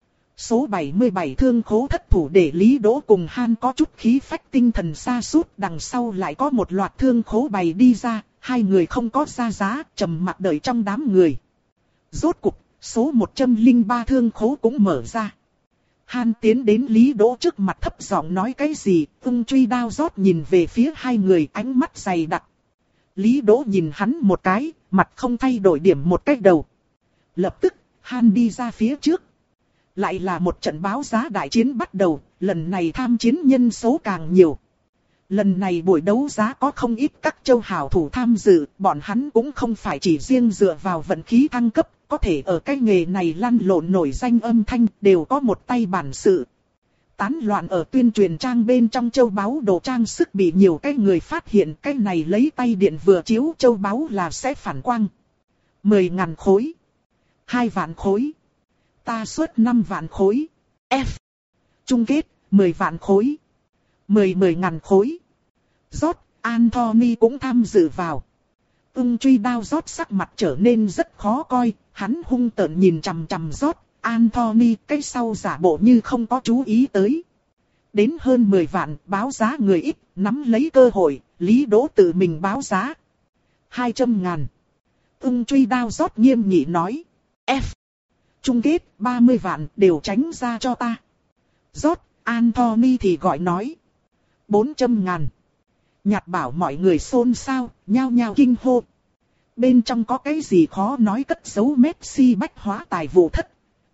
Số bảy mươi bảy thương khố thất thủ để Lý Đỗ cùng Han có chút khí phách tinh thần sa sút, đằng sau lại có một loạt thương khố bày đi ra, hai người không có ra giá, trầm mặc đợi trong đám người. Rốt cục, số một trăm lẻ ba thương khố cũng mở ra. Han tiến đến Lý Đỗ trước mặt thấp giọng nói cái gì, Ưng Truy Đao rót nhìn về phía hai người ánh mắt dày đặc. Lý Đỗ nhìn hắn một cái, mặt không thay đổi điểm một cái đầu. Lập tức, Han đi ra phía trước. Lại là một trận báo giá đại chiến bắt đầu, lần này tham chiến nhân số càng nhiều. Lần này buổi đấu giá có không ít các châu hảo thủ tham dự, bọn hắn cũng không phải chỉ riêng dựa vào vận khí thăng cấp, có thể ở cái nghề này lăn lộn nổi danh âm thanh, đều có một tay bản sự. Tán loạn ở tuyên truyền trang bên trong châu báu đồ trang sức bị nhiều cái người phát hiện, cái này lấy tay điện vừa chiếu châu báu là sẽ phản quang. Mười ngàn khối. Hai vạn khối. Ta xuất năm vạn khối. F. Chung kết, mười vạn khối. Mười mười ngàn khối. George Anthony cũng tham dự vào. Ưng truy đao George sắc mặt trở nên rất khó coi, hắn hung tợn nhìn chằm chằm George Anthony, cái sau giả bộ như không có chú ý tới. Đến hơn mười vạn, báo giá người ít, nắm lấy cơ hội, Lý Đỗ tự mình báo giá. Hai trăm ngàn. Ưng truy đao George nghiêm nghị nói. F. Chung kết, ba mươi vạn, đều tránh ra cho ta. George Anthony thì gọi nói. Bốn trăm ngàn. Nhạt bảo mọi người xôn xao, nhao nhao kinh hô. Bên trong có cái gì khó nói, cất giấu Messi bách hóa tài vụ thất.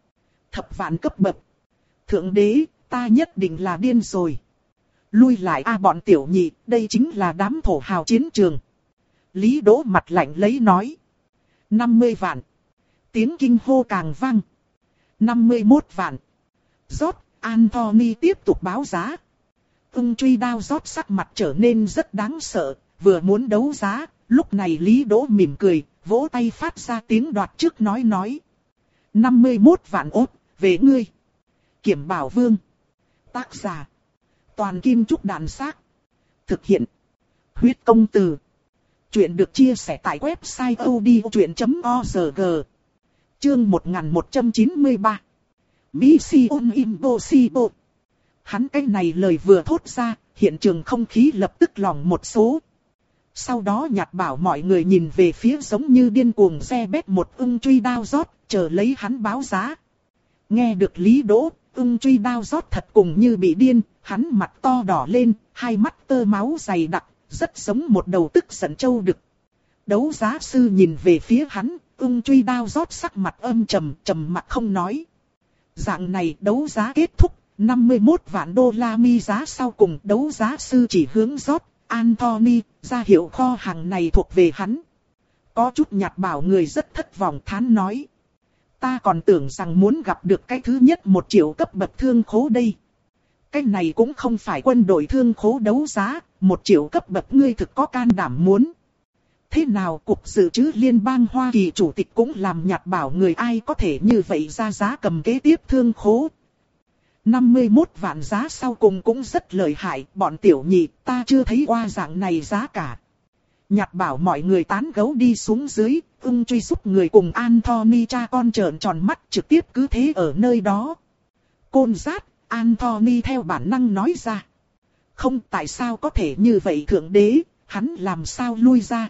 Thập vạn cấp bậc. Thượng đế, ta nhất định là điên rồi. Lui lại a bọn tiểu nhị, đây chính là đám thổ hào chiến trường. Lý Đỗ mặt lạnh lấy nói. năm mươi vạn. Tiếng kinh hô càng vang. năm mươi mốt vạn. George Anthony tiếp tục báo giá. Ưng truy đao George sắc mặt trở nên rất đáng sợ, vừa muốn đấu giá, lúc này Lý Đỗ mỉm cười, vỗ tay phát ra tiếng đoạt trước nói nói. năm mươi mốt vạn ốt, về ngươi. Kiểm Bảo Vương. Tác giả. Toàn Kim Trúc Đàn Xác. Thực hiện. Huyết Công Từ. Chuyện được chia sẻ tại website odchuyện chấm org. Chương một nghìn một trăm chín mươi ba. Mission Impossible. Hắn cái này lời vừa thốt ra, hiện trường không khí lập tức lỏng một số. Sau đó Nhạt bảo mọi người nhìn về phía giống như điên cuồng xe bét một ưng truy đao George, chờ lấy hắn báo giá. Nghe được Lý Đỗ, ưng truy đao George thật cùng như bị điên, hắn mặt to đỏ lên, hai mắt tơ máu dày đặc, rất giống một đầu tức giận trâu đực. Đấu giá sư nhìn về phía hắn, ưng truy đao George sắc mặt âm trầm, trầm mặt không nói. Dạng này đấu giá kết thúc, năm mươi mốt vạn đô la mi giá sau cùng, đấu giá sư chỉ hướng George Anthony, ra hiệu kho hàng này thuộc về hắn. Có chút Nhạt bảo người rất thất vọng thán nói. Ta còn tưởng rằng muốn gặp được cái thứ nhất một triệu cấp bậc thương khố đây. Cái này cũng không phải quân đội thương khố đấu giá, một triệu cấp bậc ngươi thực có can đảm muốn. Thế nào cục dự trữ liên bang Hoa Kỳ chủ tịch cũng làm Nhạt bảo người ai có thể như vậy ra giá cầm kế tiếp thương khố. năm mươi mốt vạn giá sau cùng cũng rất lợi hại, bọn tiểu nhị ta chưa thấy qua dạng này giá cả. Nhạt bảo mọi người tán gẫu đi xuống dưới, ưng truy giúp người cùng Anthony cha con trợn tròn mắt trực tiếp cứ thế ở nơi đó. Côn rát, Anthony theo bản năng nói ra. Không, tại sao có thể như vậy thượng đế, hắn làm sao lui ra.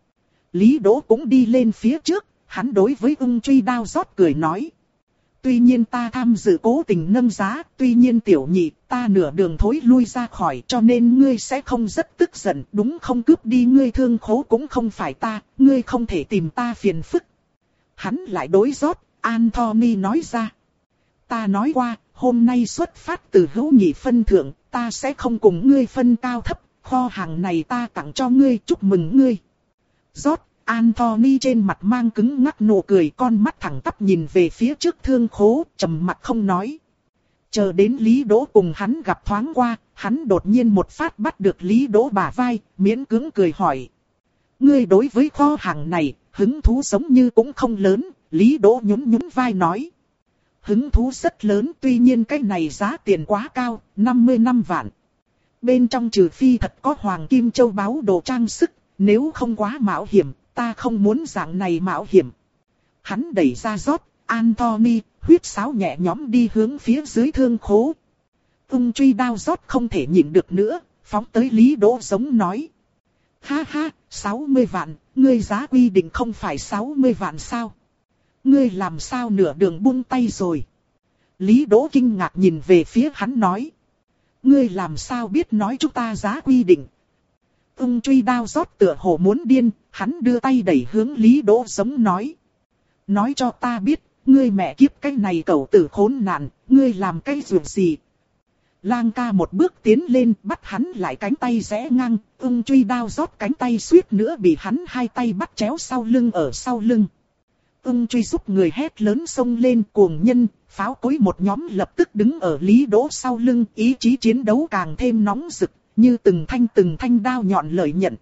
Lý Đỗ cũng đi lên phía trước, hắn đối với ưng truy đao George cười nói. Tuy nhiên ta tham dự cố tình nâng giá, tuy nhiên tiểu nhị ta nửa đường thối lui ra khỏi, cho nên ngươi sẽ không rất tức giận, đúng không? Cướp đi ngươi thương khố cũng không phải ta, ngươi không thể tìm ta phiền phức. Hắn lại đối George Anthony nói ra. Ta nói qua, hôm nay xuất phát từ hữu nghị phân thượng, ta sẽ không cùng ngươi phân cao thấp, kho hàng này ta tặng cho ngươi, chúc mừng ngươi. George Anthony trên mặt mang cứng ngắc nụ cười, con mắt thẳng tắp nhìn về phía trước thương khố, trầm mặt không nói. Chờ đến Lý Đỗ cùng hắn gặp thoáng qua, hắn đột nhiên một phát bắt được Lý Đỗ bả vai, miễn cưỡng cười hỏi. Ngươi đối với kho hàng này, hứng thú giống như cũng không lớn, Lý Đỗ nhún nhún vai nói. Hứng thú rất lớn, tuy nhiên cái này giá tiền quá cao, năm mươi lăm vạn. Bên trong trừ phi thật có hoàng kim châu báu đồ trang sức, nếu không quá mạo hiểm. Ta không muốn dạng này mạo hiểm. Hắn đẩy ra George Anthony, huyết sáo nhẹ nhõm đi hướng phía dưới thương khố. Ưng truy đao George không thể nhịn được nữa, phóng tới Lý Đỗ giống nói. Ha ha, sáu mươi vạn, ngươi giá quy định không phải sáu mươi vạn sao? Ngươi làm sao nửa đường buông tay rồi? Lý Đỗ kinh ngạc nhìn về phía hắn nói. Ngươi làm sao biết nói chúng ta giá quy định? Ưng truy đao George tựa hồ muốn điên, hắn đưa tay đẩy hướng Lý Đỗ giống nói. Nói cho ta biết, ngươi mẹ kiếp cái này cẩu tử khốn nạn, ngươi làm cái việc gì? Lang ca một bước tiến lên bắt hắn lại cánh tay rẽ ngang, ưng truy đao rót cánh tay suýt nữa bị hắn hai tay bắt chéo sau lưng ở sau lưng. Ưng truy giúp người hét lớn xông lên cuồng nhân, pháo cối một nhóm lập tức đứng ở Lý Đỗ sau lưng, ý chí chiến đấu càng thêm nóng rực, như từng thanh từng thanh đao nhọn lợi nhận.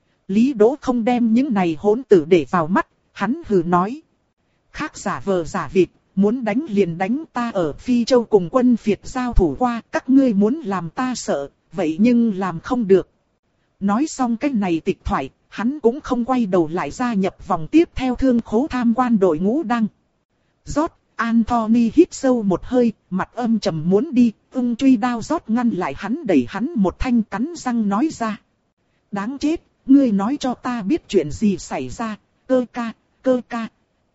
Lý Đỗ không đem những này hỗn tử để vào mắt, hắn hừ nói. Khác giả vờ giả vịt, muốn đánh liền đánh, ta ở Phi Châu cùng quân Việt giao thủ qua, các ngươi muốn làm ta sợ, vậy nhưng làm không được. Nói xong cái này tịch thoại, hắn cũng không quay đầu lại gia nhập vòng tiếp theo thương khố tham quan đội ngũ đăng. Rót, Anthony hít sâu một hơi, mặt âm trầm muốn đi, ưng truy đao rót ngăn lại hắn, đẩy hắn một thanh, cắn răng nói ra. Đáng chết, ngươi nói cho ta biết chuyện gì xảy ra, cơ ca, cơ ca.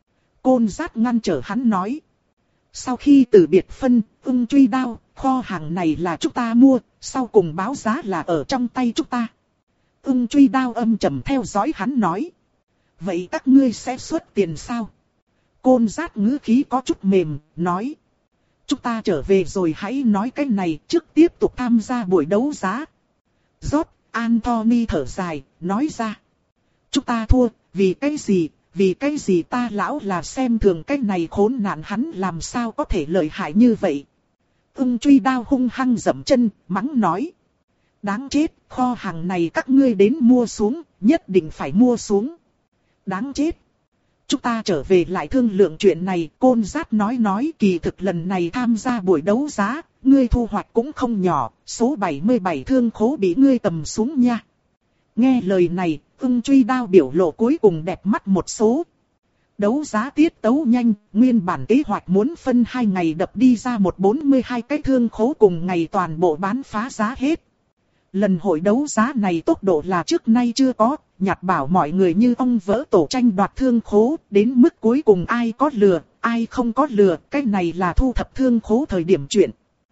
Côn Giác ngăn trở hắn nói. Sau khi từ biệt phân, ưng truy đao, kho hàng này là chúng ta mua, sau cùng báo giá là ở trong tay chúng ta. Ưng truy đao âm trầm theo dõi hắn nói. Vậy các ngươi sẽ xuất tiền sao? Côn Giác ngữ khí có chút mềm, nói. Chúng ta trở về rồi hãy nói cái này, trước tiếp tục tham gia buổi đấu giá. Rót, Anthony thở dài, nói ra. Chúng ta thua, vì cái gì? Vì cái gì ta lão là xem thường cái này khốn nạn, hắn làm sao có thể lợi hại như vậy? Ưng truy đao hung hăng dậm chân, mắng nói. Đáng chết, kho hàng này các ngươi đến mua xuống, nhất định phải mua xuống. Đáng chết. Chúng ta trở về lại thương lượng chuyện này, Côn Giác nói nói kỳ thực lần này tham gia buổi đấu giá, ngươi thu hoạch cũng không nhỏ, số bảy mươi bảy thương khố bị ngươi cầm xuống nha. Nghe lời này, ưng truy đao biểu lộ cuối cùng đẹp mắt một số. Đấu giá tiết tấu nhanh, nguyên bản kế hoạch muốn phân hai ngày đập đi ra một bốn mươi hai cái thương khố cùng ngày toàn bộ bán phá giá hết. Lần hội đấu giá này tốc độ là trước nay chưa có, nhặt bảo mọi người như ong vỡ tổ tranh đoạt thương khố, đến mức cuối cùng ai có lừa, ai không có lừa, cái này là thu thập thương khố thời điểm chuyện.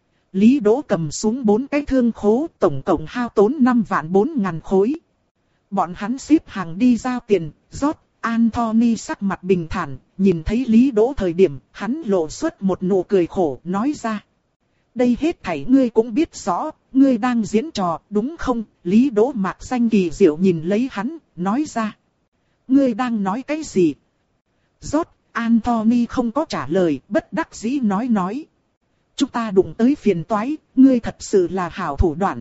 Lý Đỗ cầm xuống bốn cái thương khố, tổng cộng hao tốn năm vạn bốn ngàn khối. Bọn hắn xếp hàng đi giao tiền, rót, Anthony sắc mặt bình thản, nhìn thấy Lý Đỗ thời điểm, hắn lộ xuất một nụ cười khổ, nói ra. Đây hết thảy ngươi cũng biết rõ, ngươi đang diễn trò, đúng không? Lý Đỗ mạc xanh kỳ diệu nhìn lấy hắn, nói ra. Ngươi đang nói cái gì? Rót, Anthony không có trả lời, bất đắc dĩ nói nói. Chúng ta đụng tới phiền toái, ngươi thật sự là hảo thủ đoạn.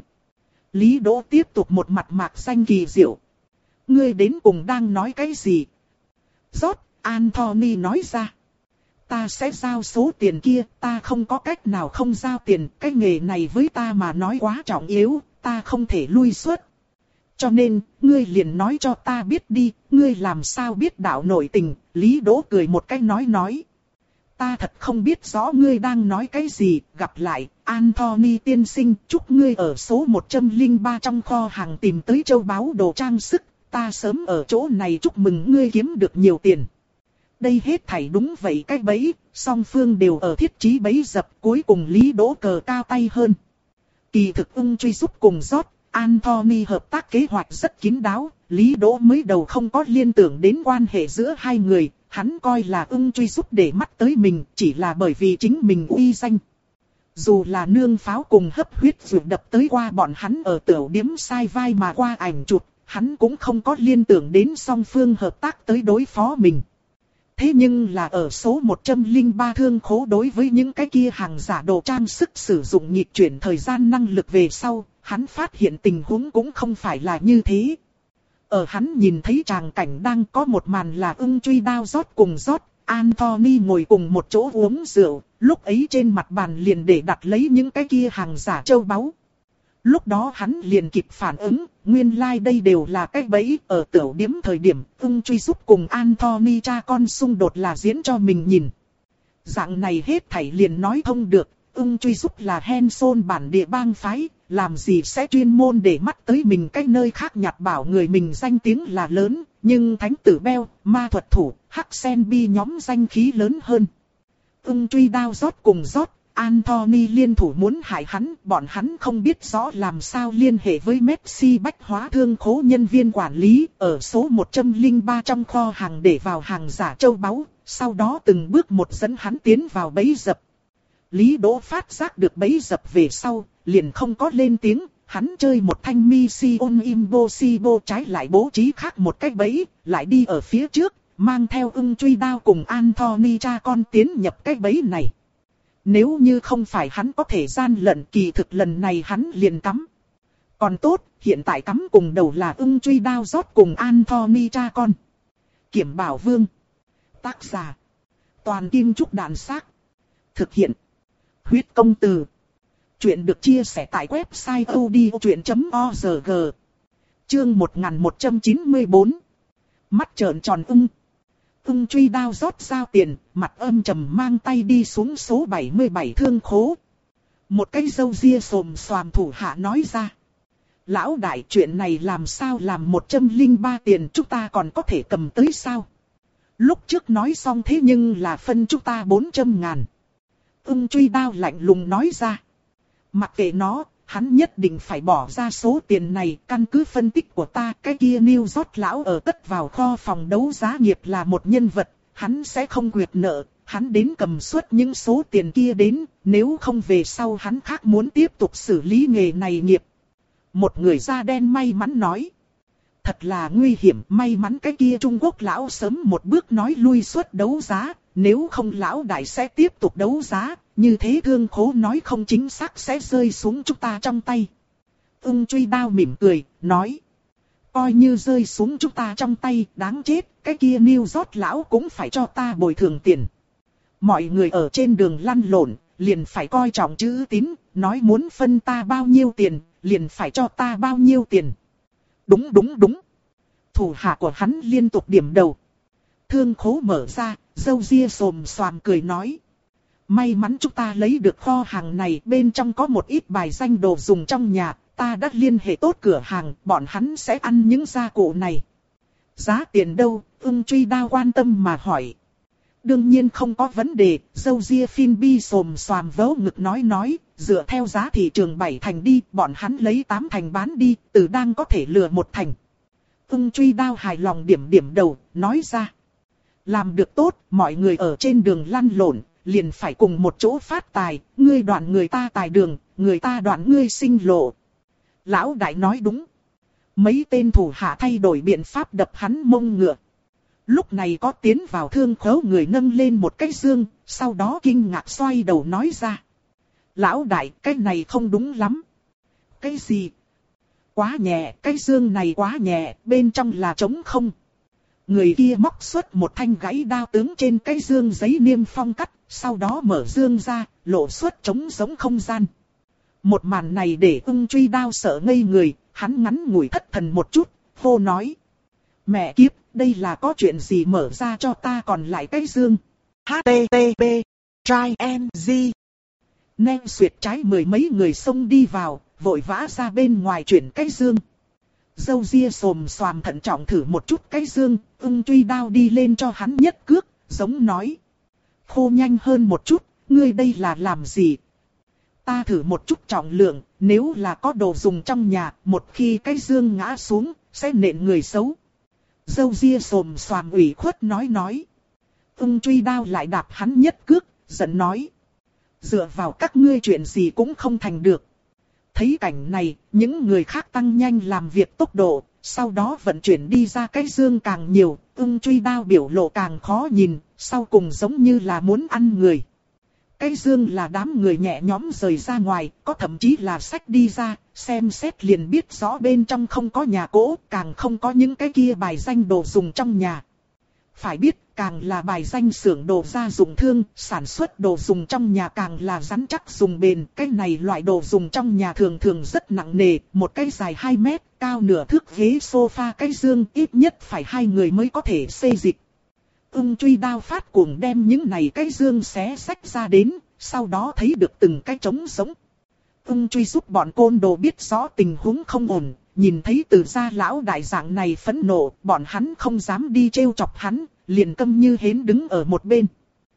Lý Đỗ tiếp tục một mặt mạc xanh kỳ diệu. Ngươi đến cùng đang nói cái gì? Rót, Anthony nói ra. Ta sẽ giao số tiền kia, ta không có cách nào không giao tiền, cái nghề này với ta mà nói quá trọng yếu, ta không thể lui xuất. Cho nên, ngươi liền nói cho ta biết đi, ngươi làm sao biết đạo nội tình, Lý Đỗ cười một cái nói nói. Ta thật không biết rõ ngươi đang nói cái gì, gặp lại, Anthony tiên sinh, chúc ngươi ở số một trăm lẻ ba trong kho hàng tìm tới châu báu đồ trang sức, ta sớm ở chỗ này chúc mừng ngươi kiếm được nhiều tiền. Đây hết thảy đúng vậy cái bẫy, song phương đều ở thiết trí bẫy dập, cuối cùng Lý Đỗ cờ cao tay hơn. Kỳ thực ưng truy giúp cùng rót, Anthony hợp tác kế hoạch rất kín đáo, Lý Đỗ mới đầu không có liên tưởng đến quan hệ giữa hai người, hắn coi là ưng truy giúp để mắt tới mình, chỉ là bởi vì chính mình uy danh. Dù là nương pháo cùng hấp huyết vượt đập tới qua bọn hắn ở tiểu điếm sai vai mà qua ảnh chụp, hắn cũng không có liên tưởng đến song phương hợp tác tới đối phó mình. Thế nhưng là ở số một trăm lẻ ba thương khố đối với những cái kia hàng giả đồ trang sức sử dụng nhịp chuyển thời gian năng lực về sau, hắn phát hiện tình huống cũng không phải là như thế. Ở hắn nhìn thấy tràng cảnh đang có một màn là ưng truy đao rót cùng rót, Anthony ngồi cùng một chỗ uống rượu, lúc ấy trên mặt bàn liền để đặt lấy những cái kia hàng giả châu báu. Lúc đó hắn liền kịp phản ứng, nguyên lai like đây đều là cái bẫy, ở tiểu điếm thời điểm, ưng truy giúp cùng Anthony cha con xung đột là diễn cho mình nhìn. Dạng này hết thảy liền nói thông được, ưng truy giúp là Henson bản địa bang phái, làm gì sẽ chuyên môn để mắt tới mình cái nơi khác nhặt bảo người mình danh tiếng là lớn, nhưng thánh tử Beo, ma thuật thủ, hắc sen bi nhóm danh khí lớn hơn. Ưng truy đao rót cùng rót. Anthony liên thủ muốn hại hắn, bọn hắn không biết rõ làm sao liên hệ với Messi bách hóa thương khố nhân viên quản lý, ở số một trăm lẻ ba trong kho hàng để vào hàng giả châu báu, sau đó từng bước một dẫn hắn tiến vào bẫy dập. Lý Đỗ phát giác được bẫy dập về sau, liền không có lên tiếng, hắn chơi một thanh Mission Impossible trái lại bố trí khác một cách bẫy, lại đi ở phía trước, mang theo ưng truy đao cùng Anthony cha con tiến nhập cái bẫy này. Nếu như không phải hắn có thể gian lận, kỳ thực lần này hắn liền cắm. Còn tốt, hiện tại cắm cùng đầu là ưng truy đao rót cùng Anthony cha con. Kiểm Bảo Vương. Tác giả. Toàn Kim Trúc Đạn Xác. Thực hiện. Huyết Công Từ. Chuyện được chia sẻ tại website odchuyện chấm org. Chương một nghìn một trăm chín mươi tư. Mắt trợn tròn ưng. Ưng truy đao rót giao tiền, mặt âm trầm mang tay đi xuống số bảy mươi bảy thương khố. Một cái râu ria xồm xoàm thủ hạ nói ra. Lão đại, chuyện này làm sao làm một trăm lẻ ba tiền chúng ta còn có thể cầm tới sao? Lúc trước nói xong thế nhưng là phân chúng ta bốn trăm ngàn. Ưng truy đao lạnh lùng nói ra. Mặc kệ nó, hắn nhất định phải bỏ ra số tiền này. Căn cứ phân tích của ta, cái kia New York lão ở cất vào kho phòng đấu giá nghiệp là một nhân vật. Hắn sẽ không quyệt nợ, hắn đến cầm suốt những số tiền kia đến. Nếu không về sau hắn khác muốn tiếp tục xử lý nghề này nghiệp. Một người da đen may mắn nói. Thật là nguy hiểm, may mắn cái kia Trung Quốc lão sớm một bước nói lui suốt đấu giá. Nếu không lão đại sẽ tiếp tục đấu giá, như thế thương khố nói không chính xác sẽ rơi xuống chúng ta trong tay. Ưng truy đao mỉm cười, nói. Coi như rơi xuống chúng ta trong tay, đáng chết, cái kia New York lão cũng phải cho ta bồi thường tiền. Mọi người ở trên đường lăn lộn, liền phải coi trọng chữ tín, nói muốn phân ta bao nhiêu tiền, liền phải cho ta bao nhiêu tiền. Đúng đúng đúng. Thủ hạ của hắn liên tục điểm đầu. Thương khố mở ra, râu ria xồm xoàm cười nói. May mắn chúng ta lấy được kho hàng này, bên trong có một ít bài danh đồ dùng trong nhà, ta đã liên hệ tốt cửa hàng, bọn hắn sẽ ăn những gia cụ này. Giá tiền đâu? Ưng truy đao quan tâm mà hỏi. Đương nhiên không có vấn đề, râu ria phin bi xồm xoàm vớ ngực nói nói, dựa theo giá thị trường bảy thành đi, bọn hắn lấy tám thành bán đi, từ đang có thể lừa một thành. Ưng truy đao hài lòng điểm điểm đầu, nói ra. Làm được tốt, mọi người ở trên đường lăn lộn, liền phải cùng một chỗ phát tài, ngươi đoạn người ta tài đường, người ta đoạn ngươi sinh lộ. Lão đại nói đúng. Mấy tên thủ hạ thay đổi biện pháp đập hắn mông ngựa. Lúc này có tiến vào thương khố người nâng lên một cái dương, sau đó kinh ngạc xoay đầu nói ra. Lão đại, cái này không đúng lắm. Cái gì? Quá nhẹ, cái dương này quá nhẹ, bên trong là trống không. Người kia móc xuất một thanh gãy đao tướng trên cái dương giấy niêm phong cắt, sau đó mở dương ra, lộ xuất trống giống không gian. Một màn này để ưng truy đao sợ ngây người, hắn ngắn ngủi thất thần một chút, hô nói. Mẹ kiếp, đây là có chuyện gì mở ra cho ta còn lại cái dương. hát tê tê pê, try and Z. Neng xuyệt trái mười mấy người xông đi vào, vội vã ra bên ngoài chuyển cái dương. Dâu ria xồm xoàm thận trọng thử một chút cái dương, ưng truy đao đi lên cho hắn nhất cước, giống nói. Khô nhanh hơn một chút, ngươi đây là làm gì? Ta thử một chút trọng lượng, nếu là có đồ dùng trong nhà, một khi cái dương ngã xuống, sẽ nện người xấu. Dâu ria xồm xoàm ủy khuất nói nói. Ưng truy đao lại đạp hắn nhất cước, giận nói. Dựa vào các ngươi chuyện gì cũng không thành được. Thấy cảnh này, những người khác tăng nhanh làm việc tốc độ, sau đó vận chuyển đi ra cái dương càng nhiều, ưng truy đao biểu lộ càng khó nhìn, sau cùng giống như là muốn ăn người. Cái dương là đám người nhẹ nhõm rời ra ngoài, có thậm chí là xách đi ra, xem xét liền biết rõ bên trong không có nhà cỗ, càng không có những cái kia bài danh đồ dùng trong nhà. Phải biết, càng là bài danh xưởng đồ gia dụng thương, sản xuất đồ dùng trong nhà càng là rắn chắc dùng bền. Cái này loại đồ dùng trong nhà thường thường rất nặng nề, một cái dài hai mét, cao nửa thước ghế sofa cái dương ít nhất phải hai người mới có thể xê dịch. Ưng truy đao phát cuồng đem những này cái dương xé xách ra đến, sau đó thấy được từng cái trống sống. Ưng truy giúp bọn côn đồ biết rõ tình huống không ổn, nhìn thấy từ gia lão đại dạng này phẫn nộ, bọn hắn không dám đi trêu chọc hắn, liền câm như hến đứng ở một bên.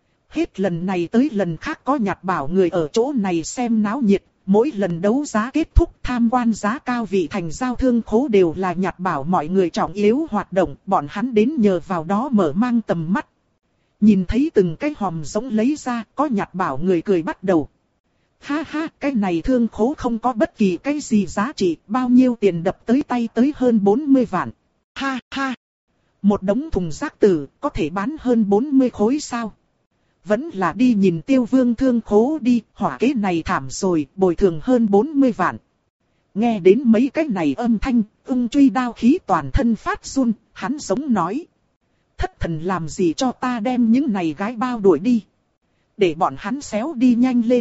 Hết lần này tới lần khác có nhặt bảo người ở chỗ này xem náo nhiệt, mỗi lần đấu giá kết thúc tham quan giá cao vị thành giao thương khố đều là nhặt bảo mọi người trọng yếu hoạt động, bọn hắn đến nhờ vào đó mở mang tầm mắt. Nhìn thấy từng cái hòm giống lấy ra, có nhặt bảo người cười bắt đầu. Ha ha, cái này thương khố không có bất kỳ cái gì giá trị, bao nhiêu tiền đập tới tay tới hơn bốn mươi vạn. Ha ha, một đống thùng rác tử có thể bán hơn bốn mươi khối sao? Vẫn là đi nhìn Tiêu Vương thương khố đi, hỏa kế này thảm rồi, bồi thường hơn bốn mươi vạn. Nghe đến mấy cái này âm thanh, Ưng Truy đao khí toàn thân phát run, hắn giống nói. Thất thần làm gì cho ta đem những này gái bao đuổi đi. Để bọn hắn xéo đi nhanh lên.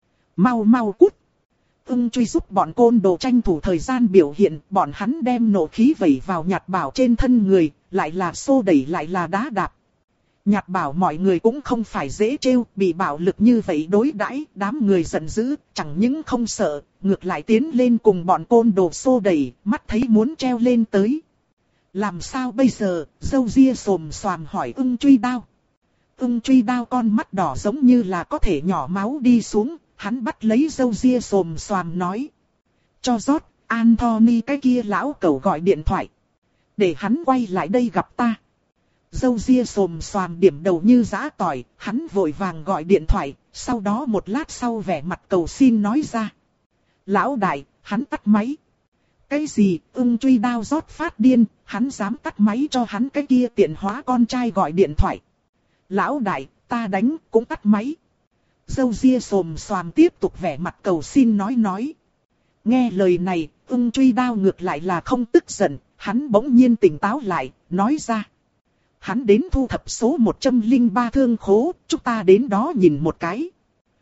Mau mau cút. Ưng Truy giúp bọn côn đồ tranh thủ thời gian biểu hiện, bọn hắn đem nộ khí vẩy vào Nhạt Bảo trên thân người, lại là xô đẩy lại là đá đạp. Nhạt Bảo mọi người cũng không phải dễ trêu, bị bạo lực như vậy đối đãi, đám người giận dữ, chẳng những không sợ, ngược lại tiến lên cùng bọn côn đồ xô đẩy, mắt thấy muốn treo lên tới. Làm sao bây giờ? Dâu ria xồm xoàm hỏi Ưng Truy đao. Ưng Truy đao con mắt đỏ giống như là có thể nhỏ máu đi xuống, hắn bắt lấy dâu ria xồm xoàm nói. Cho rót, Anthony cái kia lão cẩu gọi điện thoại. Để hắn quay lại đây gặp ta. Dâu ria xồm xoàm điểm đầu như giã tỏi, hắn vội vàng gọi điện thoại, sau đó một lát sau vẻ mặt cầu xin nói ra. Lão đại, hắn tắt máy. Cái gì? Ưng Truy đao rót phát điên, hắn dám tắt máy cho hắn cái kia tiện hóa con trai gọi điện thoại. Lão đại, ta đánh, cũng tắt máy. Dâu ria xồm xoàm tiếp tục vẻ mặt cầu xin nói nói. Nghe lời này, Ưng Truy đao ngược lại là không tức giận, hắn bỗng nhiên tỉnh táo lại, nói ra. Hắn đến thu thập số một trăm lẻ ba thương khố, chúng ta đến đó nhìn một cái.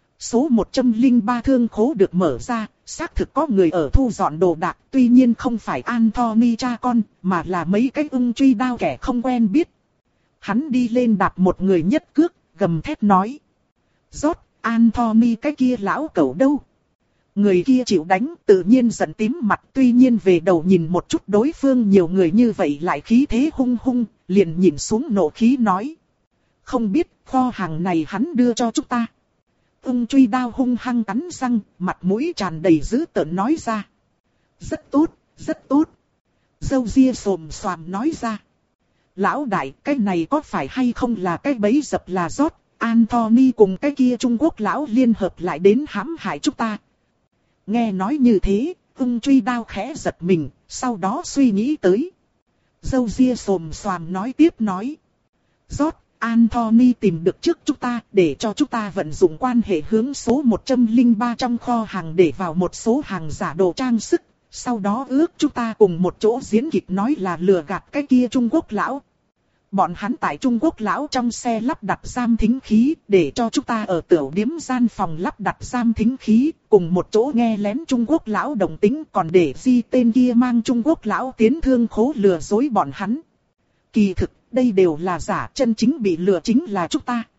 Số một trăm lẻ ba thương khố được mở ra, xác thực có người ở thu dọn đồ đạc, tuy nhiên không phải Anthony cha con, mà là mấy cái Ưng Truy đao kẻ không quen biết. Hắn đi lên đạp một người nhất cước, gầm thét nói. Rót, Anthony cái kia lão cẩu đâu? Người kia chịu đánh, tự nhiên giận tím mặt, tuy nhiên về đầu nhìn một chút đối phương nhiều người như vậy lại khí thế hung hung, liền nhìn xuống nộ khí nói. Không biết, kho hàng này hắn đưa cho chúng ta. Ưng Truy đao hung hăng cắn răng, mặt mũi tràn đầy dữ tợn nói ra. Rất tốt, rất tốt. Dâu ria xồm xoàm nói ra. Lão đại, cái này có phải hay không là cái bẫy dập là rót, Anthony cùng cái kia Trung Quốc lão liên hợp lại đến hãm hại chúng ta. Nghe nói như thế, Ưng Truy đao khẽ giật mình, sau đó suy nghĩ tới. Dâu ria xồm xoàm nói tiếp nói. Rót, Anthony tìm được trước chúng ta, để cho chúng ta vận dụng quan hệ hướng số một trăm lẻ ba trong kho hàng để vào một số hàng giả đồ trang sức. Sau đó ước chúng ta cùng một chỗ diễn kịch nói là lừa gạt cái kia Trung Quốc lão. Bọn hắn tại Trung Quốc lão trong xe lắp đặt giam thính khí, để cho chúng ta ở tiểu điếm gian phòng lắp đặt giam thính khí, cùng một chỗ nghe lén Trung Quốc lão đồng tính, còn để Di tên kia mang Trung Quốc lão tiến thương khố lừa dối bọn hắn. Kỳ thực, đây đều là giả, chân chính bị lừa chính là chúng ta.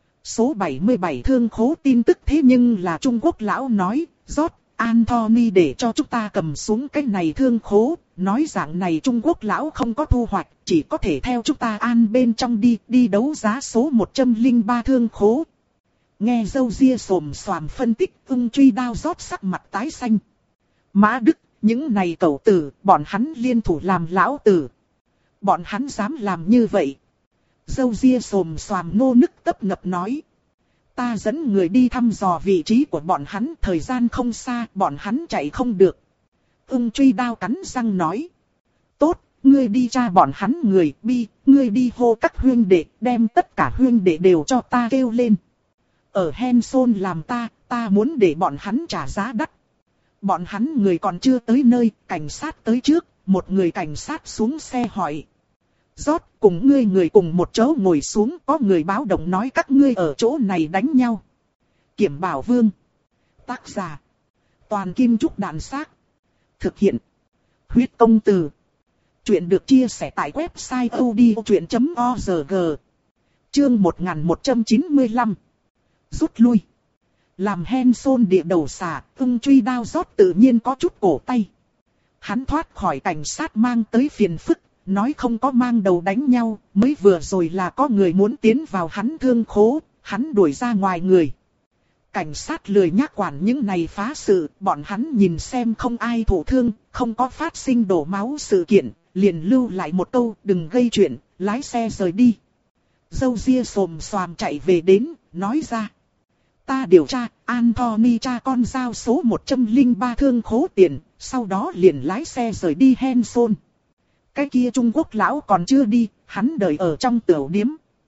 Số bảy mươi bảy thương khố tin tức thế nhưng là Trung Quốc lão nói, rót. Anthony để cho chúng ta cầm xuống cái này thương khố, nói dạng này Trung Quốc lão không có thu hoạch, chỉ có thể theo chúng ta an bên trong đi, đi đấu giá số một trăm lẻ ba thương khố. Nghe dâu ria xồm xoàm phân tích, Ưng Truy đao rót sắc mặt tái xanh. Mã Đức, những này cẩu tử, bọn hắn liên thủ làm lão tử. Bọn hắn dám làm như vậy. Dâu ria xồm xoàm nô nức tấp ngập nói. Ta dẫn người đi thăm dò vị trí của bọn hắn, thời gian không xa, bọn hắn chạy không được. Ưng Truy đao cắn răng nói. Tốt, ngươi đi tra bọn hắn người, bi, ngươi đi hô các huyên đệ, đem tất cả huyên đệ đều cho ta kêu lên. Ở Henson làm ta, ta muốn để bọn hắn trả giá đắt. Bọn hắn người còn chưa tới nơi, cảnh sát tới trước, một người cảnh sát xuống xe hỏi. Rót, cùng ngươi người cùng một chỗ ngồi xuống, có người báo động nói các ngươi ở chỗ này đánh nhau. Kiểm Bảo Vương. Tác giả. Toàn Kim Trúc Đàn Xác. Thực hiện. Huyết Công Từ. Chuyện được chia sẻ tại website odchuyện chấm org. Chương một nghìn một trăm chín mươi lăm. Rút lui. Làm Henson địa đầu xà, Ưng Truy đao rót tự nhiên có chút cổ tay. Hắn thoát khỏi cảnh sát mang tới phiền phức. Nói không có mang đầu đánh nhau, mới vừa rồi là có người muốn tiến vào hắn thương khố, hắn đuổi ra ngoài người. Cảnh sát lười nhác quản những này phá sự, bọn hắn nhìn xem không ai thụ thương, không có phát sinh đổ máu sự kiện, liền lưu lại một câu, đừng gây chuyện, lái xe rời đi. Dâu ria xồm xoàm chạy về đến, nói ra. Ta điều tra, Anthony cha con giao số một trăm lẻ ba thương khố tiền, sau đó liền lái xe rời đi Henson. Cái kia Trung Quốc lão còn chưa đi, hắn đợi ở trong tiểu điếm.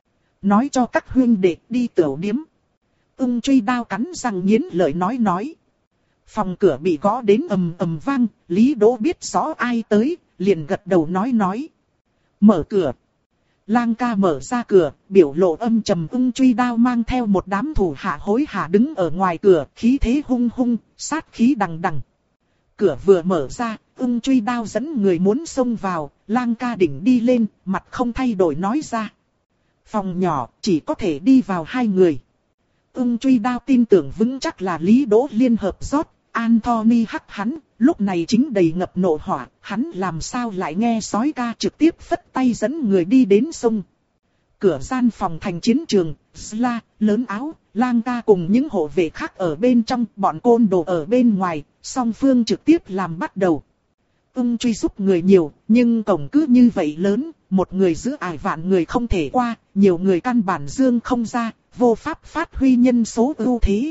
Nói cho các huynh đệ đi tiểu điếm. Ưng Truy Đao cắn răng nghiến lợi nói nói. Phòng cửa bị gõ đến ầm ầm vang, Lý Đỗ biết rõ ai tới, liền gật đầu nói nói. Mở cửa. Lang ca mở ra cửa, biểu lộ âm trầm. Ưng Truy Đao mang theo một đám thủ hạ hối hả đứng ở ngoài cửa, khí thế hung hung, sát khí đằng đằng. Cửa vừa mở ra, Ưng Truy Đao dẫn người muốn xông vào, Lang ca đỉnh đi lên, mặt không thay đổi nói ra. Phòng nhỏ, chỉ có thể đi vào hai người. Ưng Truy Đao tin tưởng vững chắc là Lý Đỗ liên hợp rót, Anthony hắc hắn, lúc này chính đầy ngập nộ hỏa, hắn làm sao lại nghe sói ca trực tiếp phất tay dẫn người đi đến sông. Cửa gian phòng thành chiến trường, Sla, lớn áo, Lang ca cùng những hộ vệ khác ở bên trong, bọn côn đồ ở bên ngoài, song phương trực tiếp làm bắt đầu. Ưng truy giúp người nhiều, nhưng cổng cứ như vậy lớn, một người giữ ải vạn người không thể qua, nhiều người căn bản dương không ra, vô pháp phát huy nhân số ưu thế.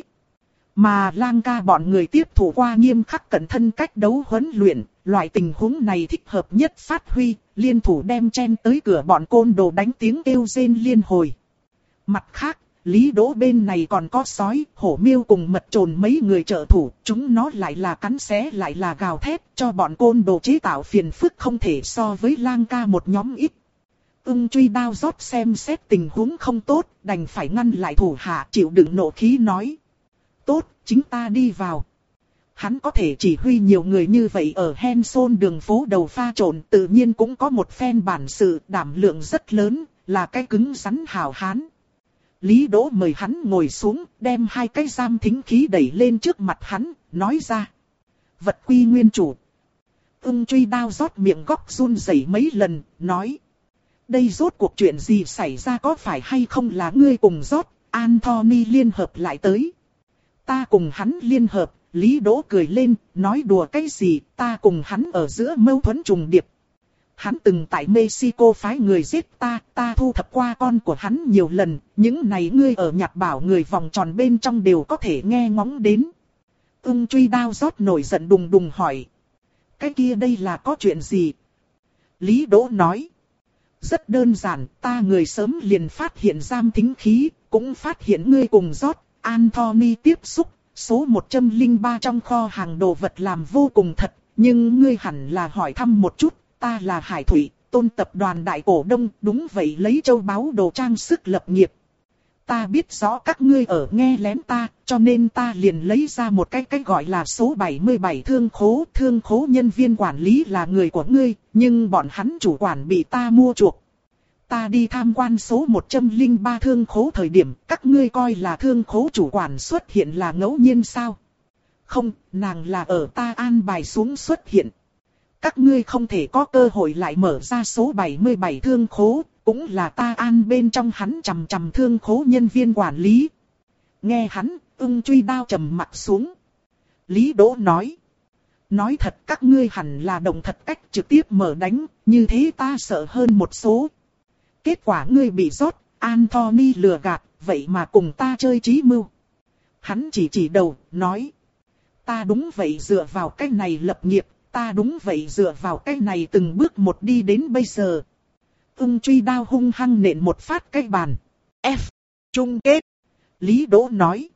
Mà Lang ca bọn người tiếp thủ qua nghiêm khắc cẩn thân cách đấu huấn luyện, loại tình huống này thích hợp nhất phát huy, liên thủ đem chen tới cửa bọn côn đồ đánh tiếng kêu rên liên hồi. Mặt khác, Lý Đỗ bên này còn có sói, hổ miêu cùng mật trồn mấy người trợ thủ, chúng nó lại là cắn xé lại là gào thét, cho bọn côn đồ chế tạo phiền phức không thể so với Lang ca một nhóm ít. Ưng Truy Đao rót xem xét tình huống không tốt, đành phải ngăn lại thủ hạ chịu đựng nộ khí nói. Tốt, chính ta đi vào. Hắn có thể chỉ huy nhiều người như vậy ở Henson đường phố đầu pha trộn, tự nhiên cũng có một phen bản sự đảm lượng rất lớn, là cái cứng rắn hào hán. Lý Đỗ mời hắn ngồi xuống, đem hai cái giam thính khí đẩy lên trước mặt hắn, nói ra. Vật quy nguyên chủ. Ưng Truy Đao rót miệng góc run rẩy mấy lần, nói. Đây rốt cuộc chuyện gì xảy ra, có phải hay không là ngươi cùng rót, Anthony liên hợp lại tới. Ta cùng hắn liên hợp, Lý Đỗ cười lên, nói đùa cái gì, ta cùng hắn ở giữa mâu thuẫn trùng điệp. Hắn từng tại Mexico phái người giết ta, ta thu thập qua con của hắn nhiều lần, những này ngươi ở Nhật Bảo người vòng tròn bên trong đều có thể nghe ngóng đến. Ưng Truy Đao rót nổi giận đùng đùng hỏi. Cái kia đây là có chuyện gì? Lý Đỗ nói. Rất đơn giản, ta người sớm liền phát hiện giam thính khí, cũng phát hiện ngươi cùng rót, Anthony tiếp xúc, số một trăm lẻ ba trong kho hàng đồ vật làm vô cùng thật, nhưng ngươi hẳn là hỏi thăm một chút, ta là Hải Thủy, Tôn tập đoàn đại cổ đông, đúng vậy lấy châu báu đồ trang sức lập nghiệp. Ta biết rõ các ngươi ở nghe lén ta, cho nên ta liền lấy ra một cái cái gọi là số bảy mươi bảy thương khố. Thương khố nhân viên quản lý là người của ngươi, nhưng bọn hắn chủ quản bị ta mua chuộc. Ta đi tham quan số một trăm lẻ ba thương khố thời điểm, các ngươi coi là thương khố chủ quản xuất hiện là ngẫu nhiên sao? Không, nàng là ở ta an bài xuống xuất hiện. Các ngươi không thể có cơ hội lại mở ra số bảy mươi bảy thương khố, cũng là ta an bên trong hắn chằm chằm thương khố nhân viên quản lý. Nghe hắn, Ưng Truy Đao trầm mặt xuống. Lý Đỗ nói. Nói thật các ngươi hẳn là đồng thật cách trực tiếp mở đánh, như thế ta sợ hơn một số. Kết quả ngươi bị rót, Anthony lừa gạt, vậy mà cùng ta chơi trí mưu. Hắn chỉ chỉ đầu, nói. Ta đúng vậy dựa vào cái này lập nghiệp, ta đúng vậy dựa vào cái này từng bước một đi đến bây giờ. Ưng Truy Đao hung hăng nện một phát cái bàn. F. Chung kết. Lý Đỗ nói.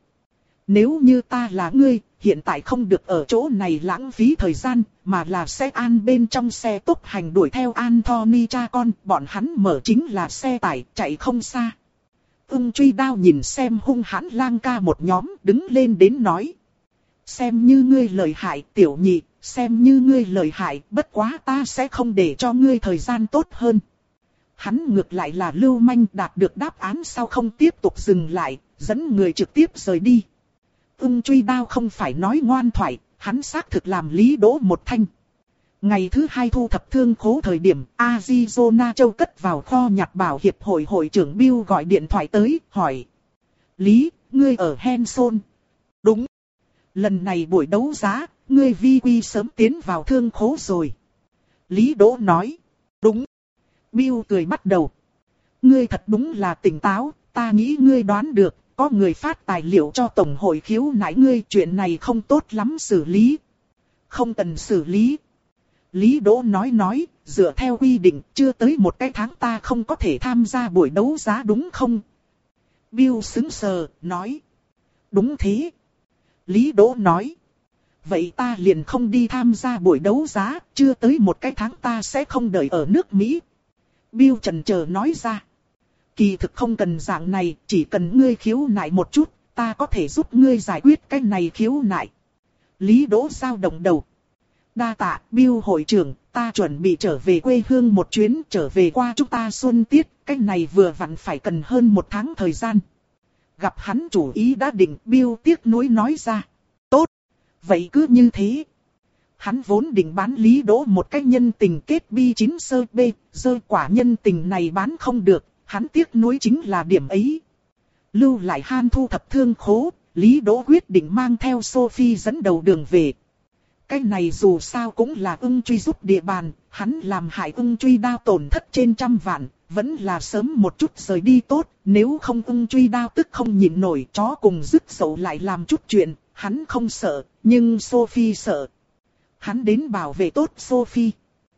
Nếu như ta là ngươi, hiện tại không được ở chỗ này lãng phí thời gian, mà là xe an bên trong xe tốc hành đuổi theo Anthony cha con, bọn hắn mở chính là xe tải, chạy không xa. Ưng Truy Đao nhìn xem hung hãn Lang ca một nhóm, đứng lên đến nói. Xem như ngươi lợi hại tiểu nhị, xem như ngươi lợi hại, bất quá ta sẽ không để cho ngươi thời gian tốt hơn. Hắn ngược lại là lưu manh, đạt được đáp án sau không tiếp tục dừng lại, dẫn người trực tiếp rời đi. Ưng Truy Đao không phải nói ngoan thoại, hắn xác thực làm Lý Đỗ một thanh. Ngày thứ hai thu thập thương khố thời điểm, Arizona Châu cất vào kho nhặt bảo hiệp hội hội trưởng Bill gọi điện thoại tới, hỏi. Lý, ngươi ở Henson? Đúng. Lần này buổi đấu giá, ngươi vi quy sớm tiến vào thương khố rồi. Lý Đỗ nói. Đúng. Bill cười bắt đầu. Ngươi thật đúng là tỉnh táo, ta nghĩ ngươi đoán được, có người phát tài liệu cho Tổng hội khiếu nại ngươi, chuyện này không tốt lắm xử lý. Không cần xử lý. Lý Đỗ nói nói, dựa theo quy định, chưa tới một cái tháng ta không có thể tham gia buổi đấu giá đúng không? Bill sững sờ, nói. Đúng thế. Lý Đỗ nói. Vậy ta liền không đi tham gia buổi đấu giá, chưa tới một cái tháng ta sẽ không đợi ở nước Mỹ. Bill chần chờ nói ra. Kỳ thực không cần dạng này, chỉ cần ngươi khiếu nại một chút, ta có thể giúp ngươi giải quyết cái này khiếu nại. Lý Đỗ dao động đầu. Đa tạ, Bill hội trưởng, ta chuẩn bị trở về quê hương một chuyến, trở về qua chúng ta xuân tiết, cái này vừa vặn phải cần hơn một tháng thời gian. Gặp hắn chủ ý đã định, Bill tiếc nuối nói ra. Tốt, vậy cứ như thế. Hắn vốn định bán Lý Đỗ một cái nhân tình kết bi chín sơ bê, dơ quả nhân tình này bán không được, hắn tiếc nuối chính là điểm ấy. Lưu lại Han thu thập thương khố, Lý Đỗ quyết định mang theo Sophie dẫn đầu đường về. Cái này dù sao cũng là ưng truy giúp địa bàn, hắn làm hại ưng truy đao tổn thất trên trăm vạn, vẫn là sớm một chút rời đi tốt, nếu không ưng truy đao tức không nhịn nổi, chó cùng dứt sầu lại làm chút chuyện, hắn không sợ, nhưng Sophie sợ. Hắn đến bảo vệ tốt Sophie.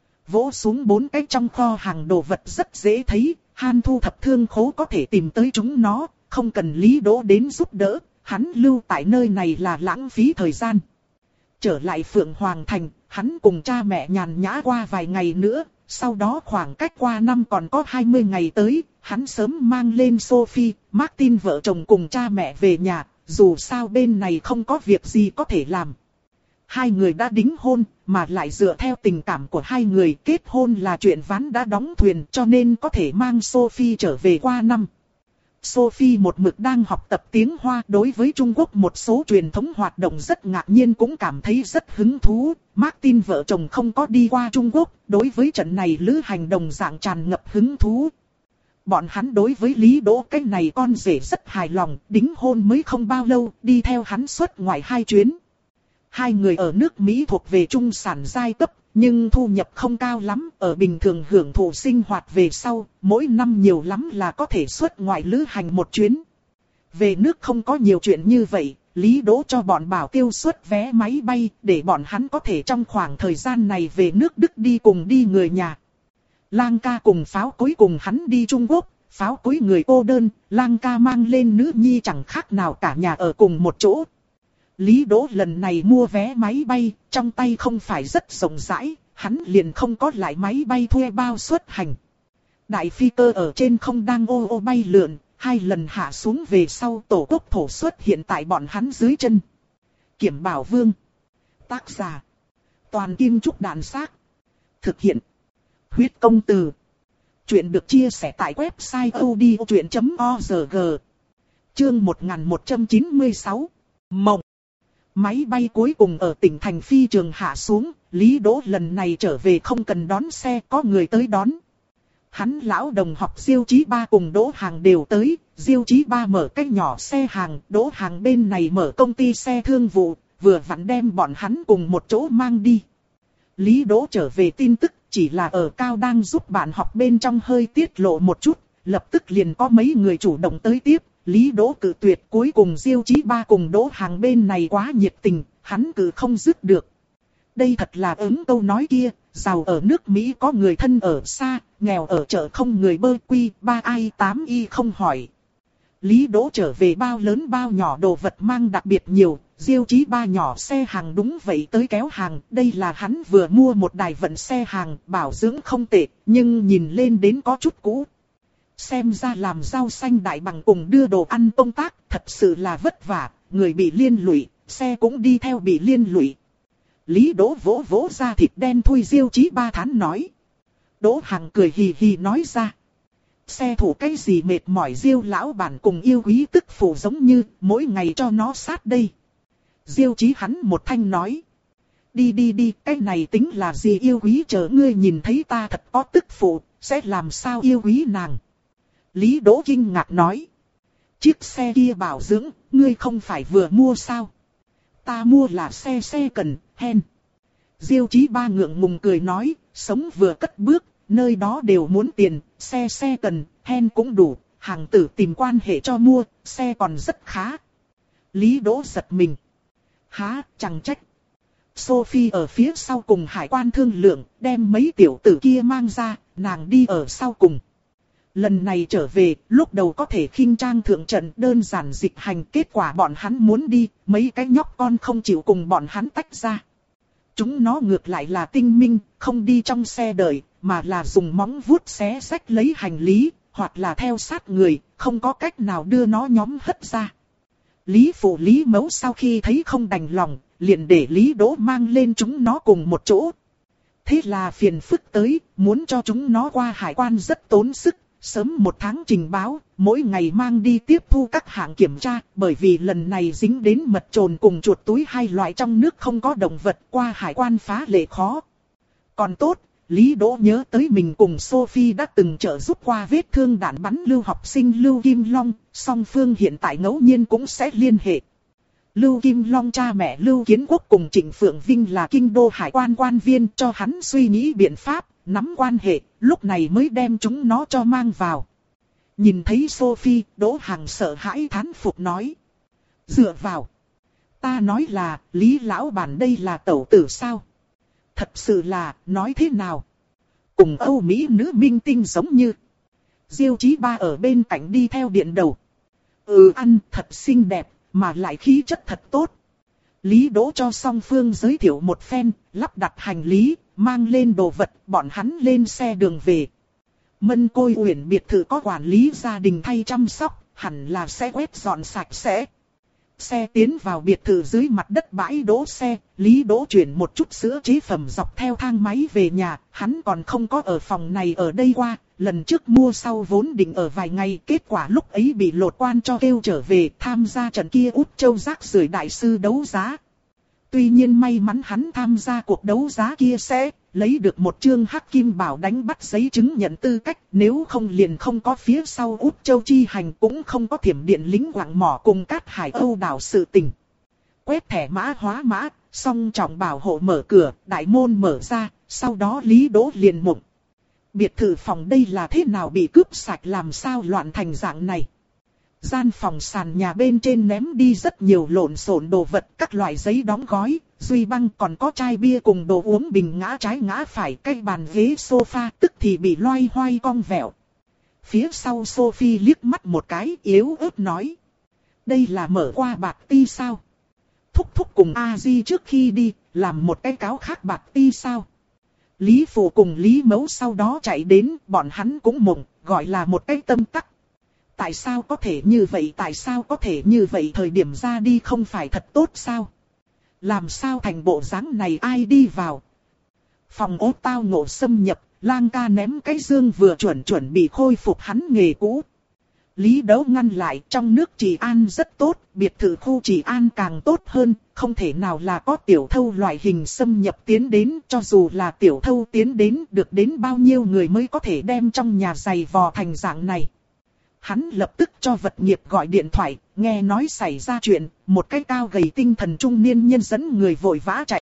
Vỗ xuống bốn cái trong kho hàng đồ vật rất dễ thấy, Han thu thập thương khố có thể tìm tới chúng nó, không cần Lý Đỗ đến giúp đỡ, hắn lưu tại nơi này là lãng phí thời gian. Trở lại Phượng Hoàng Thành, hắn cùng cha mẹ nhàn nhã qua vài ngày nữa, sau đó khoảng cách qua năm còn có hai mươi ngày tới, hắn sớm mang lên Sophie, Martin vợ chồng cùng cha mẹ về nhà, dù sao bên này không có việc gì có thể làm. Hai người đã đính hôn, mà lại dựa theo tình cảm của hai người, kết hôn là chuyện ván đã đóng thuyền, cho nên có thể mang Sophie trở về qua năm. Sophie một mực đang học tập tiếng Hoa, đối với Trung Quốc một số truyền thống hoạt động rất ngạc nhiên, cũng cảm thấy rất hứng thú. Martin vợ chồng không có đi qua Trung Quốc, đối với trận này lữ hành đồng dạng tràn ngập hứng thú. Bọn hắn đối với Lý Đỗ cái này con rể rất hài lòng, đính hôn mới không bao lâu, đi theo hắn xuất ngoại hai chuyến. Hai người ở nước Mỹ thuộc về trung sản giai cấp, nhưng thu nhập không cao lắm, ở bình thường hưởng thụ sinh hoạt về sau, mỗi năm nhiều lắm là có thể xuất ngoại lữ hành một chuyến. Về nước không có nhiều chuyện như vậy, Lý Đỗ cho bọn bảo tiêu xuất vé máy bay, để bọn hắn có thể trong khoảng thời gian này về nước Đức đi cùng đi người nhà. Lang ca cùng Pháo Cối cùng hắn đi Trung Quốc, Pháo Cối người cô đơn, Lang ca mang lên nữ nhi chẳng khác nào cả nhà ở cùng một chỗ. Lý Đỗ lần này mua vé máy bay, trong tay không phải rất rộng rãi, hắn liền không có lại máy bay thuê bao xuất hành. Đại phi cơ ở trên không đang ô ô bay lượn, hai lần hạ xuống về sau tổ quốc thổ xuất hiện tại bọn hắn dưới chân. Kiểm Bảo Vương. Tác giả. Toàn Kim Trúc Đạn Xác. Thực hiện. Huyết Công Từ. Chuyện được chia sẻ tại website odchuyện chấm org. Chương một nghìn một trăm chín mươi sáu. Mộng. Máy bay cuối cùng ở tỉnh thành phi trường hạ xuống, Lý Đỗ lần này trở về không cần đón xe, có người tới đón. Hắn lão đồng học Diêu Chí Ba cùng Đỗ Hàng đều tới, Diêu Chí Ba mở cái nhỏ xe hàng, Đỗ Hàng bên này mở công ty xe thương vụ, vừa vặn đem bọn hắn cùng một chỗ mang đi. Lý Đỗ trở về tin tức, chỉ là ở Cao đang giúp bạn học bên trong hơi tiết lộ một chút, lập tức liền có mấy người chủ động tới tiếp. Lý Đỗ cự tuyệt, cuối cùng Diêu Chí Ba cùng Đỗ Hàng bên này quá nhiệt tình, hắn cự không dứt được. Đây thật là ứng câu nói kia, giàu ở nước Mỹ có người thân ở xa, nghèo ở chợ không người bơ quy, ba ai tám y không hỏi. Lý Đỗ trở về bao lớn bao nhỏ đồ vật mang đặc biệt nhiều, Diêu Chí Ba nhỏ xe hàng đúng vậy tới kéo hàng, đây là hắn vừa mua một đài vận xe hàng, bảo dưỡng không tệ, nhưng nhìn lên đến có chút cũ. Xem ra làm rau xanh đại bằng cùng đưa đồ ăn công tác, thật sự là vất vả, người bị liên lụy, xe cũng đi theo bị liên lụy. Lý Đỗ vỗ vỗ ra thịt đen thui Diêu Chí Ba thán nói. Đỗ Hàng cười hì hì nói ra. Xe thủ cái gì mệt mỏi, Diêu lão bản cùng yêu quý tức phụ giống như, mỗi ngày cho nó sát đây. Diêu Chí hắn một thanh nói. Đi đi đi, cái này tính là gì, yêu quý chờ ngươi nhìn thấy ta thật có tức phụ, sẽ làm sao yêu quý nàng. Lý Đỗ kinh ngạc nói. Chiếc xe kia bảo dưỡng, ngươi không phải vừa mua sao? Ta mua là xe xe cần, hen. Diêu Chí Ba ngượng ngùng cười nói, sống vừa cất bước, nơi đó đều muốn tiền, xe xe cần, hen cũng đủ, hàng tử tìm quan hệ cho mua, xe còn rất khá. Lý Đỗ giật mình. Há, chẳng trách. Sophie ở phía sau cùng hải quan thương lượng, đem mấy tiểu tử kia mang ra, nàng đi ở sau cùng. Lần này trở về, lúc đầu có thể khinh trang thượng trận đơn giản dịch hành, kết quả bọn hắn muốn đi, mấy cái nhóc con không chịu cùng bọn hắn tách ra. Chúng nó ngược lại là tinh minh, không đi trong xe đợi, mà là dùng móng vuốt xé xách lấy hành lý, hoặc là theo sát người, không có cách nào đưa nó nhóm hất ra. Lý Phụ Lý Mẫu sau khi thấy không đành lòng, liền để Lý Đỗ mang lên chúng nó cùng một chỗ. Thế là phiền phức tới, muốn cho chúng nó qua hải quan rất tốn sức, sớm một tháng trình báo, mỗi ngày mang đi tiếp thu các hạng kiểm tra, bởi vì lần này dính đến mật trồn cùng chuột túi hai loại trong nước không có động vật, qua hải quan phá lệ khó. Còn tốt, Lý Đỗ nhớ tới mình cùng Sophie đã từng trợ giúp qua vết thương đạn bắn Lưu học sinh Lưu Kim Long, song phương hiện tại ngẫu nhiên cũng sẽ liên hệ. Lưu Kim Long cha mẹ Lưu Kiến Quốc cùng Trịnh Phượng Vinh là kinh đô hải quan quan viên, cho hắn suy nghĩ biện pháp, nắm quan hệ, lúc này mới đem chúng nó cho mang vào. Nhìn thấy Sophie, Đỗ Hằng sợ hãi thán phục nói. Dựa vào. Ta nói là, Lý lão bản đây là tẩu tử sao? Thật sự là, nói thế nào? Cùng Âu Mỹ nữ minh tinh giống như. Diêu Chí Ba ở bên cạnh đi theo điện đầu. Ừ, ăn thật xinh đẹp, mà lại khí chất thật tốt. Lý Đỗ cho song phương giới thiệu một phen, lắp đặt hành lý, mang lên đồ vật, bọn hắn lên xe đường về. Mân Côi Uyển biệt thự có quản lý gia đình thay chăm sóc, hẳn là sẽ quét dọn sạch sẽ. Xe tiến vào biệt thự dưới mặt đất bãi đỗ xe, Lý Đỗ chuyển một chút sữa chế phẩm dọc theo thang máy về nhà, hắn còn không có ở phòng này ở đây qua, lần trước mua sau vốn định ở vài ngày, kết quả lúc ấy bị lột quan cho kêu trở về tham gia trận kia út châu rác rưởi đại sư đấu giá. Tuy nhiên may mắn hắn tham gia cuộc đấu giá kia sẽ lấy được một chương hắc kim bảo đánh bắt giấy chứng nhận tư cách, nếu không liền không có phía sau út châu chi hành, cũng không có thiểm điện lính quạng mỏ cùng cát hải Âu đảo sự tình. Quét thẻ mã hóa mã, song trọng bảo hộ mở cửa, đại môn mở ra, sau đó Lý Đỗ liền mộng. Biệt thự phòng đây là thế nào bị cướp sạch, làm sao loạn thành dạng này? Gian phòng sàn nhà bên trên ném đi rất nhiều lộn xộn đồ vật, các loại giấy đóng gói, duy băng, còn có chai bia cùng đồ uống bình ngã trái ngã phải, cái bàn ghế sofa tức thì bị loay hoay cong vẹo. Phía sau Sophie liếc mắt một cái, yếu ớt nói. Đây là mở qua bạc ti sao? Thúc thúc cùng A-di trước khi đi, làm một cái cáo khác bạc ti sao? Lý Phụ cùng Lý Mẫu sau đó chạy đến, bọn hắn cũng mộng, gọi là một cái tâm tắc. Tại sao có thể như vậy, tại sao có thể như vậy, thời điểm ra đi không phải thật tốt sao? Làm sao thành bộ dáng này, ai đi vào? Phòng ốt tao ngộ xâm nhập, Lang ca ném cái dương vừa chuẩn chuẩn bị khôi phục hắn nghề cũ. Lý Đấu ngăn lại, trong nước trị an rất tốt, biệt thự khu trị an càng tốt hơn, không thể nào là có tiểu thâu loại hình xâm nhập tiến đến, cho dù là tiểu thâu tiến đến, được đến bao nhiêu người mới có thể đem trong nhà giày vò thành dạng này. Hắn lập tức cho vật nghiệp gọi điện thoại, nghe nói xảy ra chuyện, một cái cao gầy tinh thần trung niên nhân dẫn người vội vã chạy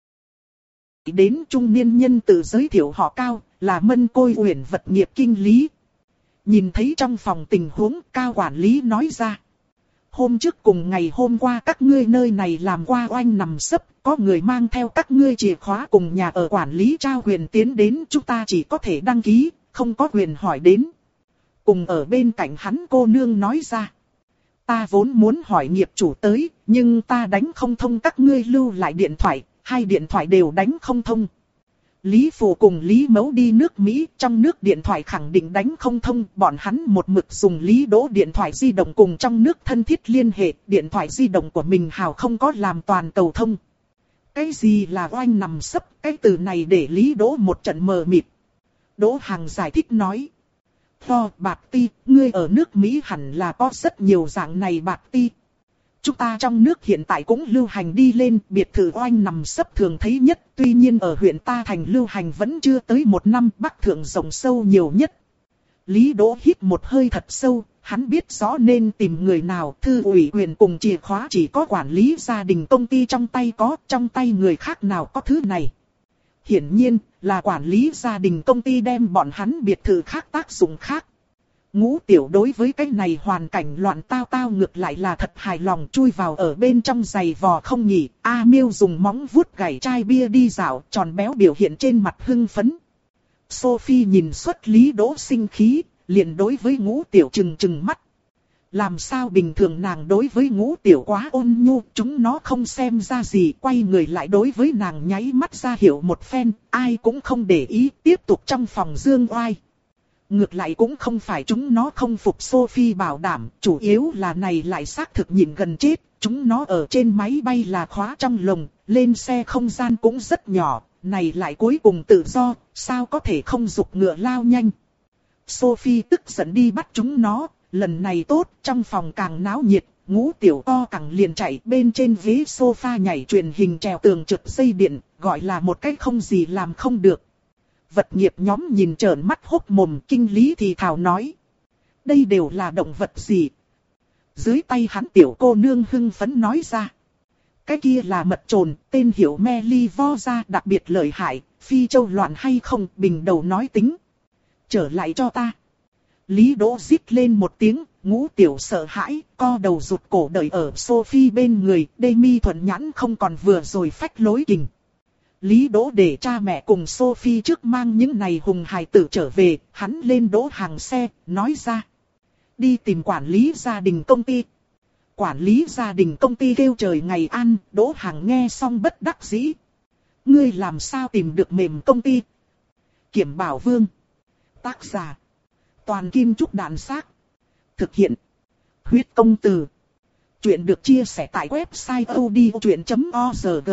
đến. Trung niên nhân tự giới thiệu họ Cao, là Mân Côi Uyển vật nghiệp kinh lý. Nhìn thấy trong phòng tình huống, Cao quản lý nói ra. Hôm trước cùng ngày hôm qua các ngươi nơi này làm qua oanh nằm sấp, có người mang theo các ngươi chìa khóa cùng nhà ở quản lý trao quyền tiến đến, chúng ta chỉ có thể đăng ký, không có quyền hỏi đến. Cùng ở bên cạnh hắn cô nương nói ra. Ta vốn muốn hỏi nghiệp chủ tới, nhưng ta đánh không thông các ngươi lưu lại điện thoại, hai điện thoại đều đánh không thông. Lý Phụ cùng Lý Mẫu đi nước Mỹ, trong nước điện thoại khẳng định đánh không thông, bọn hắn một mực dùng Lý Đỗ điện thoại di động cùng trong nước thân thiết liên hệ, điện thoại di động của mình hào không có làm toàn cầu thông. Cái gì là oanh nằm sấp, cái từ này để Lý Đỗ một trận mờ mịt. Đỗ Hằng giải thích nói. Tho bạc ti, ngươi ở nước Mỹ hẳn là có rất nhiều dạng này bạc ti. Chúng ta trong nước hiện tại cũng lưu hành đi lên, biệt thự oanh nằm sấp thường thấy nhất, tuy nhiên ở huyện ta thành lưu hành vẫn chưa tới một năm, Bắc thượng rộng sâu nhiều nhất. Lý Đỗ hít một hơi thật sâu, hắn biết rõ nên tìm người nào, thư ủy quyền cùng chìa khóa chỉ có quản lý gia đình công ty trong tay có, trong tay người khác nào có thứ này. Hiển nhiên là quản lý gia đình công ty đem bọn hắn biệt thự khác tác dụng khác. Ngũ Tiểu đối với cái này hoàn cảnh loạn tao tao ngược lại là thật hài lòng, chui vào ở bên trong giày vò không nghỉ. A Miêu dùng móng vuốt gảy chai bia đi dạo, tròn béo biểu hiện trên mặt hưng phấn. Sophie nhìn xuất Lý Đỗ sinh khí, liền đối với Ngũ Tiểu trừng trừng mắt. Làm sao bình thường nàng đối với Ngũ Tiểu quá ôn nhu, chúng nó không xem ra gì, quay người lại đối với nàng nháy mắt ra hiệu một phen, ai cũng không để ý, tiếp tục trong phòng dương oai. Ngược lại cũng không phải chúng nó không phục Sophie bảo đảm, chủ yếu là này lại xác thực nhịn gần chết, chúng nó ở trên máy bay là khóa trong lồng, lên xe không gian cũng rất nhỏ, này lại cuối cùng tự do, sao có thể không giục ngựa lao nhanh. Sophie tức giận đi bắt chúng nó, lần này tốt, trong phòng càng náo nhiệt, Ngũ Tiểu co cẳng liền chạy bên trên ghế sofa nhảy truyền hình trèo tường trượt dây điện, gọi là một cách không gì làm không được. Vật nghiệp nhóm nhìn trợn mắt hốc mồm, kinh lý thì thào nói. Đây đều là động vật gì? Dưới tay hắn tiểu cô nương hưng phấn nói ra. Cái kia là mật trồn, tên hiệu Melivosa đặc biệt lợi hại, phi châu loạn hay không, bình đầu nói tính. Trở lại cho ta. Lý Đỗ rít lên một tiếng, Ngũ Tiểu sợ hãi, co đầu rụt cổ đợi ở Sophie bên người, Demi thuận nhãn không còn vừa rồi phách lối kình. Lý Đỗ để cha mẹ cùng Sophie trước mang những này hùng hài tử trở về, hắn lên đỗ hàng xe, nói ra. Đi tìm quản lý gia đình công ty. Quản lý gia đình công ty kêu trời ngày an, Đỗ hàng nghe xong bất đắc dĩ. Ngươi làm sao tìm được mềm công ty? Kiểm Bảo Vương. Tác giả. Toàn Kim Trúc Đàn Xác. Thực hiện. Huyết Công Từ. Chuyện được chia sẻ tại website odchuyện chấm org.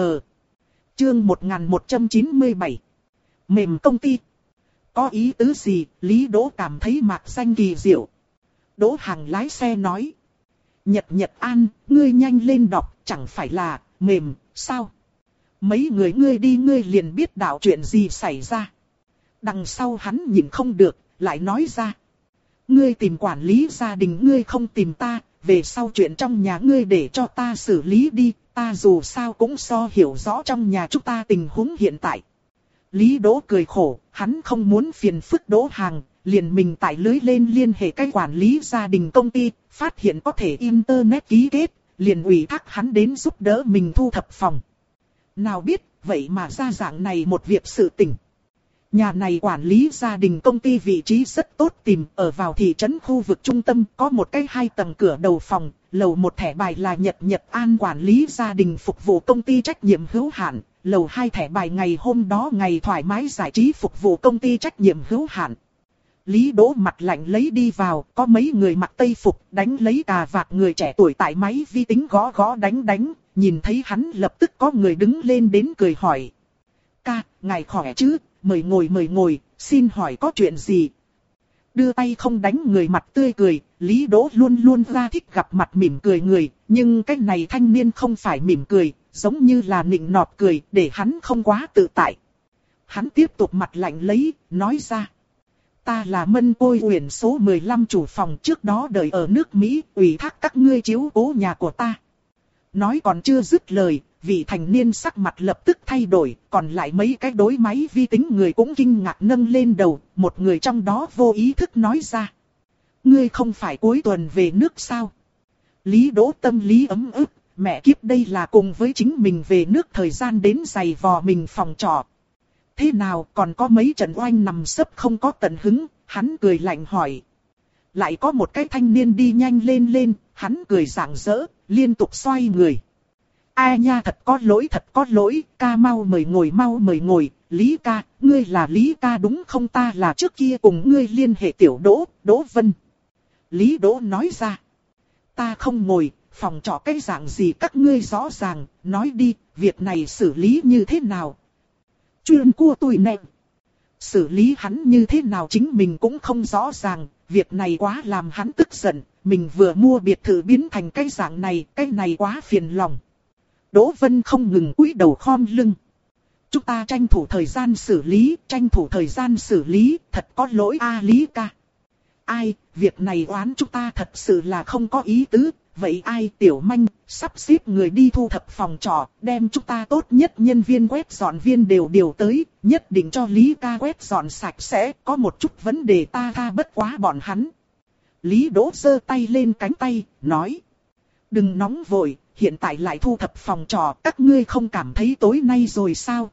Chương một nghìn một trăm chín mươi bảy. Mềm công ty. Có ý tứ gì? Lý Đỗ cảm thấy mạc danh kỳ diệu. Đỗ Hằng lái xe nói. Nhật Nhật An, ngươi nhanh lên đọc, chẳng phải là mềm, sao? Mấy người ngươi đi ngươi liền biết đạo chuyện gì xảy ra. Đằng sau hắn nhìn không được, lại nói ra. Ngươi tìm quản lý gia đình ngươi không tìm ta, về sau chuyện trong nhà ngươi để cho ta xử lý đi, ta dù sao cũng so hiểu rõ trong nhà chúng ta tình huống hiện tại. Lý Đỗ cười khổ, hắn không muốn phiền phức Đỗ Hàng, liền mình tải lưới lên liên hệ cái quản lý gia đình công ty, phát hiện có thể internet ký kết, liền ủy thác hắn đến giúp đỡ mình thu thập phòng. Nào biết, vậy mà ra dạng này một việc sự tình. Nhà này quản lý gia đình công ty vị trí rất tốt tìm, ở vào thị trấn khu vực trung tâm, có một cái hai tầng cửa đầu phòng, lầu một thẻ bài là Nhật Nhật An quản lý gia đình phục vụ công ty trách nhiệm hữu hạn, lầu hai thẻ bài ngày hôm đó ngày thoải mái giải trí phục vụ công ty trách nhiệm hữu hạn. Lý Đỗ mặt lạnh lấy đi vào, có mấy người mặc tây phục đánh lấy cà vạt người trẻ tuổi tại máy vi tính gõ gõ đánh đánh, nhìn thấy hắn lập tức có người đứng lên đến cười hỏi. Ca, ngài khỏe chứ? Mời ngồi mời ngồi, xin hỏi có chuyện gì? Đưa tay không đánh người mặt tươi cười, Lý Đỗ luôn luôn ra thích gặp mặt mỉm cười người, nhưng cái này thanh niên không phải mỉm cười, giống như là nịnh nọt cười, để hắn không quá tự tại. Hắn tiếp tục mặt lạnh lấy, nói ra. Ta là Mân Côi Uyển số mười lăm chủ phòng, trước đó đợi ở nước Mỹ, ủy thác các ngươi chiếu cố nhà của ta. Nói còn chưa dứt lời, vị thành niên sắc mặt lập tức thay đổi, còn lại mấy cái đối máy vi tính người cũng kinh ngạc nâng lên đầu, một người trong đó vô ý thức nói ra. Ngươi không phải cuối tuần về nước sao? Lý Đỗ tâm lý ấm ức, mẹ kiếp đây là cùng với chính mình về nước thời gian đến giày vò mình phòng trọ. Thế nào còn có mấy trận oanh nằm sấp không có tận hứng, hắn cười lạnh hỏi. Lại có một cái thanh niên đi nhanh lên lên, hắn cười rạng rỡ, liên tục xoay người. Ai nha thật có lỗi thật có lỗi, ca mau mời ngồi mau mời ngồi, Lý ca, ngươi là Lý ca đúng không ta là trước kia cùng ngươi liên hệ tiểu Đỗ, Đỗ Vân. Lý Đỗ nói ra. Ta không ngồi, phòng trọ cái dạng gì các ngươi rõ ràng, nói đi, việc này xử lý như thế nào. Chuyên cua tụi nè. Xử lý hắn như thế nào chính mình cũng không rõ ràng, việc này quá làm hắn tức giận, mình vừa mua biệt thự biến thành cái dạng này, cái này quá phiền lòng. Đỗ Vân không ngừng cúi đầu khom lưng. Chúng ta tranh thủ thời gian xử lý, tranh thủ thời gian xử lý, thật có lỗi a Lý ca. Ai, việc này oán chúng ta thật sự là không có ý tứ, vậy ai Tiểu Manh, sắp xếp người đi thu thập phòng trọ, đem chúng ta tốt nhất nhân viên quét dọn viên đều điều tới, nhất định cho Lý ca quét dọn sạch sẽ, có một chút vấn đề ta tha bất quá bọn hắn. Lý Đỗ giơ tay lên cánh tay, nói. Đừng nóng vội, hiện tại lại thu thập phòng trọ, các ngươi không cảm thấy tối nay rồi sao?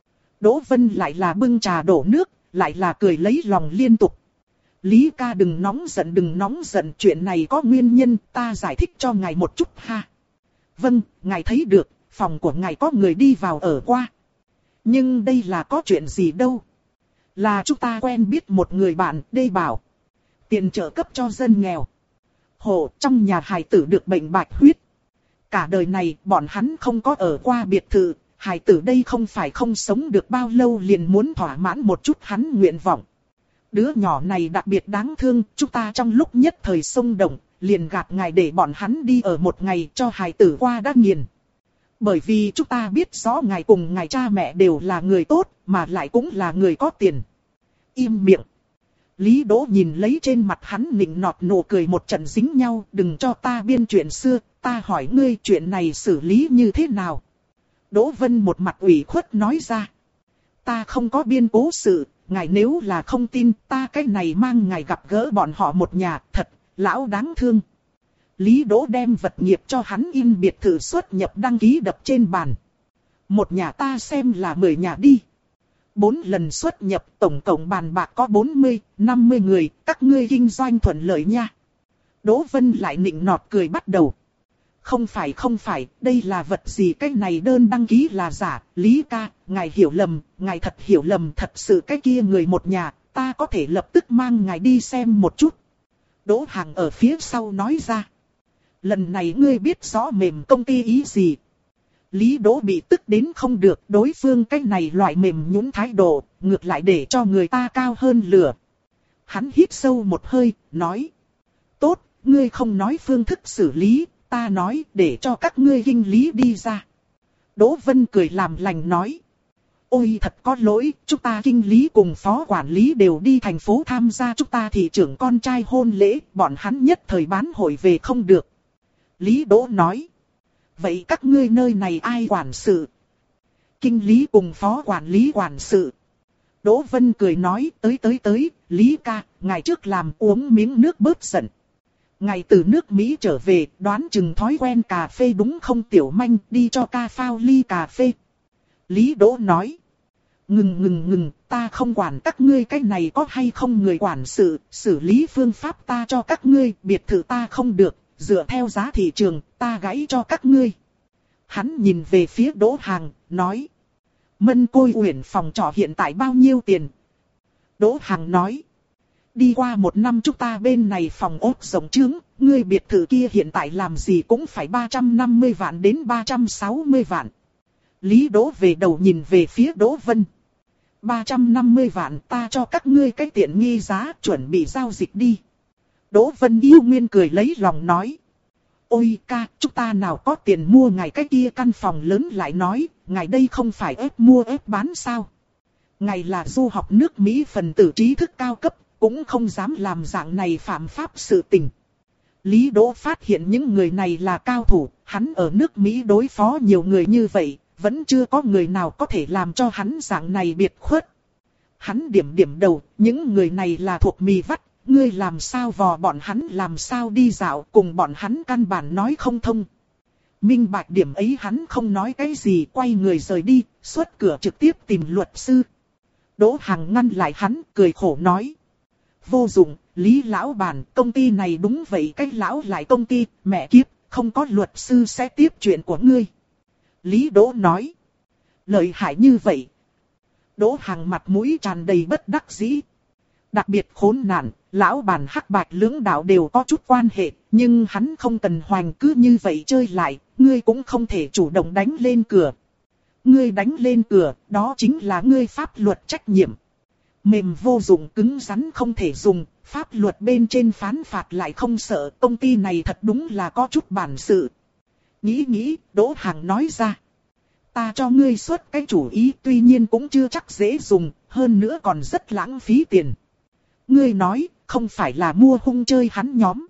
Đỗ Vân lại là bưng trà đổ nước, lại là cười lấy lòng liên tục. Lý ca đừng nóng giận đừng nóng giận, chuyện này có nguyên nhân, ta giải thích cho ngài một chút ha. Vâng, ngài thấy được, phòng của ngài có người đi vào ở qua. Nhưng đây là có chuyện gì đâu. Là chúng ta quen biết một người bạn, đây bảo. Tiền trợ cấp cho dân nghèo. Hộ trong nhà hài tử được bệnh bạch huyết. Cả đời này bọn hắn không có ở qua biệt thự. Hài tử đây không phải không sống được bao lâu liền muốn thỏa mãn một chút hắn nguyện vọng. Đứa nhỏ này đặc biệt đáng thương, chúng ta trong lúc nhất thời xông động, liền gạt ngài để bọn hắn đi ở một ngày cho hài tử qua đã nghiền. Bởi vì chúng ta biết rõ ngài cùng ngài cha mẹ đều là người tốt, mà lại cũng là người có tiền. Im miệng. Lý Đỗ nhìn lấy trên mặt hắn nịnh nọt nụ cười một trận dính nhau, đừng cho ta biên chuyện xưa, ta hỏi ngươi chuyện này xử lý như thế nào. Đỗ Vân một mặt ủy khuất nói ra. Ta không có biên cố sự, ngài nếu là không tin ta cái này mang ngài gặp gỡ bọn họ một nhà, thật, lão đáng thương. Lý Đỗ đem vật nghiệp cho hắn in biệt thự xuất nhập đăng ký đập trên bàn. Một nhà ta xem là mười nhà đi. Bốn lần xuất nhập tổng cộng bàn bạc có bốn mươi, năm mươi người, các ngươi kinh doanh thuận lợi nha. Đỗ Vân lại nịnh nọt cười bắt đầu. Không phải không phải, đây là vật gì, cái này đơn đăng ký là giả, Lý ca, ngài hiểu lầm, ngài thật hiểu lầm, thật sự cái kia người một nhà, ta có thể lập tức mang ngài đi xem một chút. Đỗ Hằng ở phía sau nói ra. Lần này ngươi biết rõ mềm công ty ý gì. Lý Đỗ bị tức đến không được, đối phương cái này loại mềm nhũn thái độ, ngược lại để cho người ta cao hơn lửa. Hắn hít sâu một hơi, nói. Tốt, ngươi không nói phương thức xử lý, ta nói để cho các ngươi kinh lý đi ra. Đỗ Vân cười làm lành nói. Ôi thật có lỗi, chúng ta kinh lý cùng phó quản lý đều đi thành phố tham gia chúng ta thị trưởng con trai hôn lễ, bọn hắn nhất thời bán hội về không được. Lý Đỗ nói. Vậy các ngươi nơi này ai quản sự? Kinh lý cùng phó quản lý quản sự. Đỗ Vân cười nói, tới tới tới, Lý ca, ngày trước làm uống miếng nước bớt giận. Ngày từ nước Mỹ trở về, đoán chừng thói quen cà phê đúng không tiểu manh, đi cho ca phao ly cà phê. Lý Đỗ nói. Ngừng ngừng ngừng, ta không quản các ngươi cái này có hay không người quản sự, xử lý phương pháp ta cho các ngươi, biệt thự ta không được, dựa theo giá thị trường, ta gãy cho các ngươi. Hắn nhìn về phía Đỗ Hằng, nói. Mân Côi Uyển phòng trọ hiện tại bao nhiêu tiền? Đỗ Hằng nói. Đi qua một năm chúng ta bên này phòng ốt rộng trướng, ngươi biệt thự kia hiện tại làm gì cũng phải ba trăm năm mươi vạn đến ba trăm sáu mươi vạn. Lý Đỗ về đầu nhìn về phía Đỗ Vân. ba trăm năm mươi vạn ta cho các ngươi cái tiện nghi giá, chuẩn bị giao dịch đi. Đỗ Vân yêu nguyên cười lấy lòng nói. Ôi ca, chúng ta nào có tiền mua ngài cái kia căn phòng lớn, lại nói, ngài đây không phải ép mua ép bán sao. Ngài là du học nước Mỹ phần tử trí thức cao cấp, cũng không dám làm dạng này phạm pháp sự tình. Lý Đỗ phát hiện những người này là cao thủ, hắn ở nước Mỹ đối phó nhiều người như vậy, vẫn chưa có người nào có thể làm cho hắn dạng này biệt khuất. Hắn điểm điểm đầu, những người này là thuộc mì vắt, ngươi làm sao vò bọn hắn làm sao đi dạo, cùng bọn hắn căn bản nói không thông. Minh bạch điểm ấy hắn không nói cái gì, quay người rời đi, xuất cửa trực tiếp tìm luật sư. Đỗ Hằng ngăn lại hắn, cười khổ nói. Vô dụng, Lý lão bản, công ty này đúng vậy, cái lão lại công ty, mẹ kiếp, không có luật sư sẽ tiếp chuyện của ngươi. Lý Đỗ nói. Lợi hại như vậy. Đỗ Hằng mặt mũi tràn đầy bất đắc dĩ. Đặc biệt khốn nạn, lão bản hắc bạch lưỡng đạo đều có chút quan hệ, nhưng hắn không cần hoành cứ như vậy chơi lại, ngươi cũng không thể chủ động đánh lên cửa. Ngươi đánh lên cửa, đó chính là ngươi pháp luật trách nhiệm. Mềm vô dụng, cứng rắn không thể dùng, pháp luật bên trên phán phạt lại không sợ, công ty này thật đúng là có chút bản sự. Nghĩ nghĩ, Đỗ Hằng nói ra. Ta cho ngươi xuất cái chủ ý, tuy nhiên cũng chưa chắc dễ dùng, hơn nữa còn rất lãng phí tiền. Ngươi nói, không phải là mua hung chơi hắn nhóm.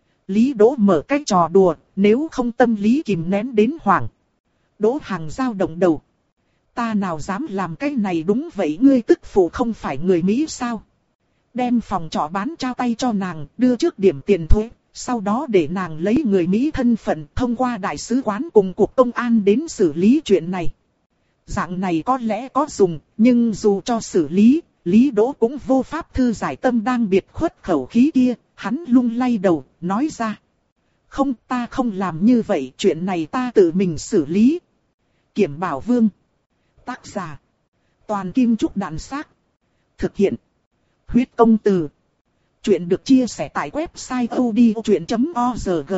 Lý Đỗ mở cái trò đùa, nếu không tâm lý kìm nén đến hoảng. Đỗ Hằng dao động đầu. Ta nào dám làm cái này, đúng vậy, ngươi tức phụ không phải người Mỹ sao? Đem phòng trọ bán trao tay cho nàng, đưa trước điểm tiền thuế, sau đó để nàng lấy người Mỹ thân phận thông qua đại sứ quán cùng cục công an đến xử lý chuyện này. Dạng này có lẽ có dùng, nhưng dù cho xử lý, Lý Đỗ cũng vô pháp thư giải tâm đang biệt khuất khẩu khí kia, hắn lung lay đầu, nói ra. Không, ta không làm như vậy, chuyện này ta tự mình xử lý. Kiểm Bảo Vương. Tác giả. Toàn Kim Trúc Đạn Xác. Thực hiện. Huyết Công Từ. Chuyện được chia sẻ tại website odchuyện chấm org.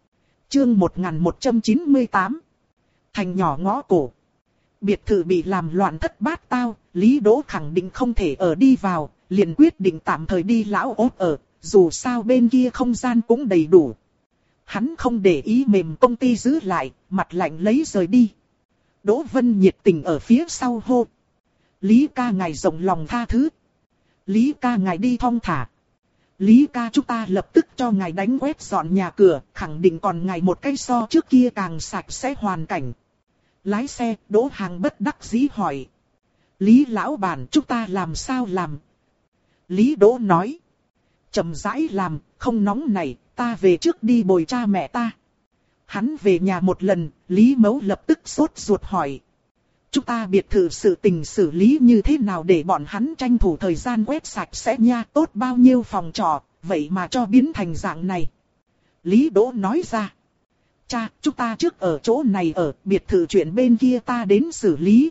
Chương một nghìn một trăm chín mươi tám. Thành nhỏ ngõ cổ. Biệt thự bị làm loạn thất bát tao, Lý Đỗ khẳng định không thể ở đi vào, liền quyết định tạm thời đi lão ốt ở, dù sao bên kia không gian cũng đầy đủ. Hắn không để ý mềm công ty giữ lại, mặt lạnh lấy rời đi. Đỗ Vân nhiệt tình ở phía sau hô. Lý ca ngài rộng lòng tha thứ. Lý ca ngài đi thong thả. Lý ca chúng ta lập tức cho ngài đánh quét dọn nhà cửa, khẳng định còn ngài một cái so trước kia càng sạch sẽ hoàn cảnh. Lái xe, Đỗ Hàng bất đắc dĩ hỏi. Lý lão bản chúng ta làm sao làm? Lý Đỗ nói. Chậm rãi làm, không nóng này, ta về trước đi bồi cha mẹ ta. Hắn về nhà một lần, Lý Mẫu lập tức sốt ruột hỏi. Chúng ta biệt thự sự tình xử lý như thế nào để bọn hắn tranh thủ thời gian quét sạch sẽ nha, tốt bao nhiêu phòng trọ, vậy mà cho biến thành dạng này. Lý Đỗ nói ra. Cha, chúng ta trước ở chỗ này ở, biệt thự chuyện bên kia ta đến xử lý.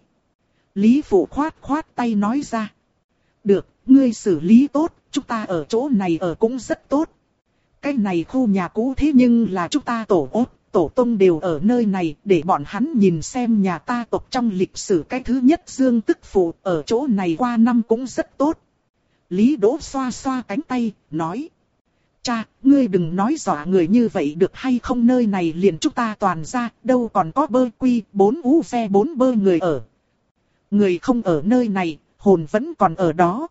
Lý Phụ khoát khoát tay nói ra. Được, ngươi xử lý tốt, chúng ta ở chỗ này ở cũng rất tốt. Cái này khu nhà cũ thế nhưng là chúng ta tổ ốt, tổ tông đều ở nơi này, để bọn hắn nhìn xem nhà ta tộc trong lịch sử cái thứ nhất Dương Tức Phụ, ở chỗ này qua năm cũng rất tốt. Lý Đỗ xoa xoa cánh tay, nói. Cha, ngươi đừng nói dọa người như vậy được hay không, nơi này liền chúng ta toàn ra, đâu còn có bơ quy, bốn ú xe bốn bơ người ở. Người không ở nơi này, hồn vẫn còn ở đó.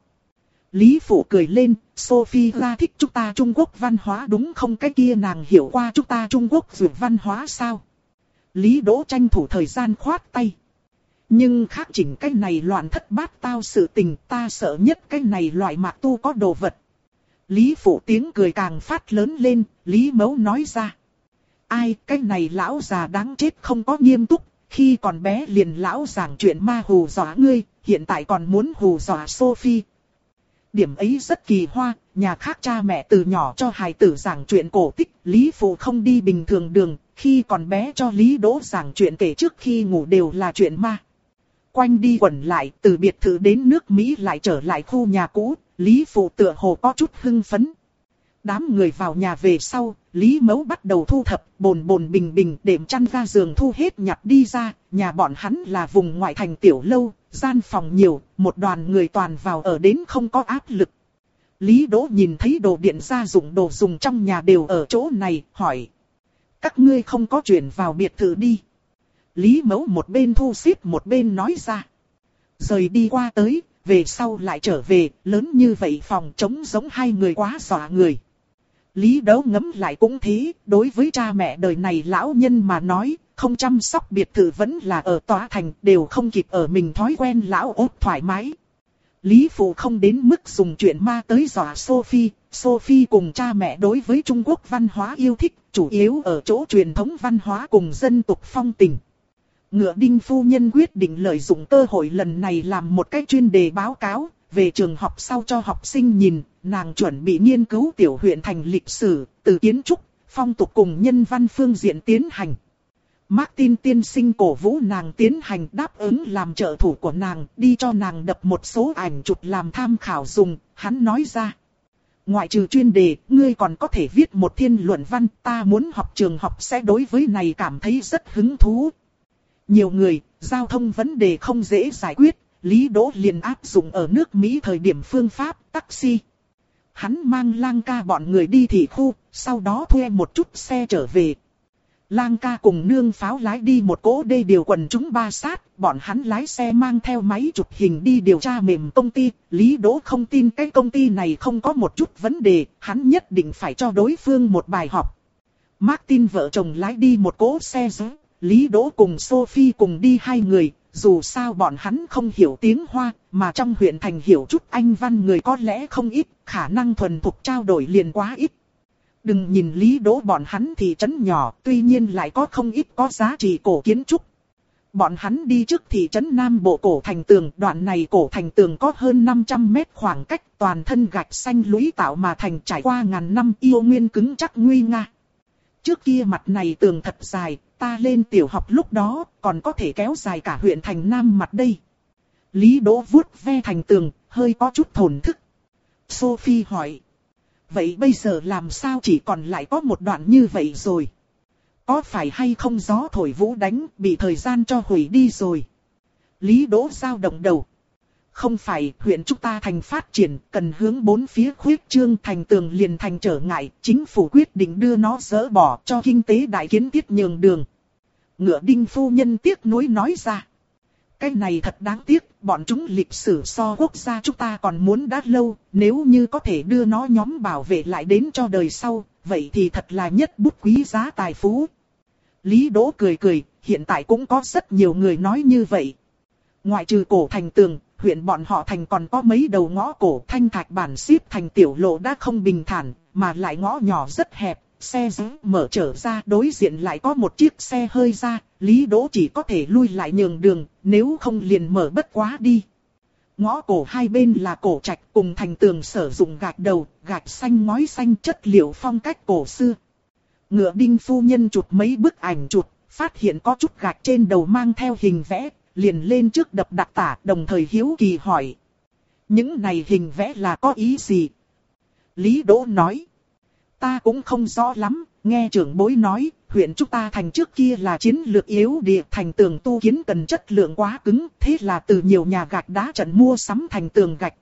Lý Phụ cười lên, Sophie ra thích chúng ta Trung Quốc văn hóa đúng không, cái kia nàng hiểu qua chúng ta Trung Quốc dù văn hóa sao? Lý Đỗ tranh thủ thời gian khoát tay. Nhưng khác chỉnh cái này loạn thất bát tao sự tình, ta sợ nhất cái này loại mạc tu có đồ vật. Lý Phụ tiếng cười càng phát lớn lên, Lý Mẫu nói ra. Ai, cái này lão già đáng chết không có nghiêm túc, khi còn bé liền lão giảng chuyện ma hù dọa ngươi, hiện tại còn muốn hù dọa Sophie. Điểm ấy rất kỳ hoa, nhà khác cha mẹ từ nhỏ cho hài tử giảng chuyện cổ tích, Lý Phụ không đi bình thường đường, khi còn bé cho Lý Đỗ giảng chuyện kể trước khi ngủ đều là chuyện ma. Quanh đi quẩn lại, từ biệt thự đến nước Mỹ lại trở lại khu nhà cũ, Lý Phụ tựa hồ có chút hưng phấn. Đám người vào nhà về sau, Lý Mẫu bắt đầu thu thập, bồn bồn bình bình, đệm chăn ga giường thu hết nhặt đi ra, nhà bọn hắn là vùng ngoại thành tiểu lâu, gian phòng nhiều, một đoàn người toàn vào ở đến không có áp lực. Lý Đỗ nhìn thấy đồ điện gia dụng đồ dùng trong nhà đều ở chỗ này, hỏi. Các ngươi không có chuyển vào biệt thự đi. Lý Mẫu một bên thu xếp một bên nói ra. Rời đi qua tới, về sau lại trở về, lớn như vậy phòng trống giống hai người quá dọa người. Lý Đỗ ngẫm lại cũng thế, đối với cha mẹ đời này lão nhân mà nói, không chăm sóc biệt thự vẫn là ở tòa thành, đều không kịp ở mình thói quen lão ốt thoải mái. Lý Phụ không đến mức dùng chuyện ma tới dọa Sophie, Sophie cùng cha mẹ đối với Trung Quốc văn hóa yêu thích, chủ yếu ở chỗ truyền thống văn hóa cùng dân tộc phong tình. Ngựa Đinh phu nhân quyết định lợi dụng cơ hội lần này làm một cái chuyên đề báo cáo, về trường học sau cho học sinh nhìn, nàng chuẩn bị nghiên cứu tiểu huyện thành lịch sử, từ kiến trúc, phong tục cùng nhân văn phương diện tiến hành. Martin tiên sinh cổ vũ nàng tiến hành, đáp ứng làm trợ thủ của nàng, đi cho nàng đập một số ảnh chụp làm tham khảo dùng, hắn nói ra. Ngoại trừ chuyên đề, ngươi còn có thể viết một thiên luận văn, ta muốn học trường học sẽ đối với này cảm thấy rất hứng thú. Nhiều người, giao thông vấn đề không dễ giải quyết, Lý Đỗ liền áp dụng ở nước Mỹ thời điểm phương pháp taxi. Hắn mang Lang ca bọn người đi thị khu, sau đó thuê một chút xe trở về. Lang ca cùng nương pháo lái đi một cỗ đê điều quần chúng ba sát, bọn hắn lái xe mang theo máy chụp hình đi điều tra mềm công ty. Lý Đỗ không tin cái công ty này không có một chút vấn đề, hắn nhất định phải cho đối phương một bài học. Martin vợ chồng lái đi một cỗ xe giữ, Lý Đỗ cùng Sophie cùng đi hai người, dù sao bọn hắn không hiểu tiếng Hoa, mà trong huyện thành hiểu chút Anh văn người có lẽ không ít, khả năng thuần thục trao đổi liền quá ít. Đừng nhìn Lý Đỗ bọn hắn thị trấn nhỏ, tuy nhiên lại có không ít có giá trị cổ kiến trúc. Bọn hắn đi trước thị trấn Nam Bộ cổ thành tường, đoạn này cổ thành tường có hơn năm trăm mét khoảng cách, toàn thân gạch xanh lũy tạo mà thành, trải qua ngàn năm yêu nguyên cứng chắc nguy nga. Trước kia mặt này tường thật dài, ta lên tiểu học lúc đó còn có thể kéo dài cả huyện thành Nam mặt đây. Lý Đỗ vuốt ve thành tường, hơi có chút thổn thức. Sophie hỏi. Vậy bây giờ làm sao chỉ còn lại có một đoạn như vậy rồi? Có phải hay không gió thổi vũ đánh, bị thời gian cho hủy đi rồi? Lý Đỗ dao động đầu. Không phải, huyện chúng ta thành phát triển, cần hướng bốn phía khuyết trương, thành tường liền thành trở ngại, chính phủ quyết định đưa nó dỡ bỏ cho kinh tế đại kiến thiết nhường đường. Ngựa Đinh phu nhân tiếc nuối nói ra. Cái này thật đáng tiếc, bọn chúng lịch sử so quốc gia chúng ta còn muốn đã lâu, nếu như có thể đưa nó nhóm bảo vệ lại đến cho đời sau, vậy thì thật là nhất bút quý giá tài phú. Lý Đỗ cười cười, hiện tại cũng có rất nhiều người nói như vậy. Ngoại trừ cổ thành tường, huyện bọn họ thành còn có mấy đầu ngõ cổ thanh thạch bản xếp thành tiểu lộ đã không bình thản, mà lại ngõ nhỏ rất hẹp, xe giữ mở trở ra, đối diện lại có một chiếc xe hơi ra, Lý Đỗ chỉ có thể lui lại nhường đường, nếu không liền mở bất quá đi. Ngõ cổ hai bên là cổ trạch cùng thành tường sử dụng gạch đầu, gạch xanh ngói xanh chất liệu phong cách cổ xưa. Ngựa Đinh phu nhân chụp mấy bức ảnh chụp, phát hiện có chút gạch trên đầu mang theo hình vẽ, liền lên trước đập đặc tả, đồng thời hiếu kỳ hỏi. Những này hình vẽ là có ý gì? Lý Đỗ nói. Ta cũng không rõ lắm, nghe trưởng bối nói, huyện chúng ta thành trước kia là chiến lược yếu địa, thành tường tu kiến cần chất lượng quá cứng, thế là từ nhiều nhà gạch đá trận mua sắm thành tường gạch.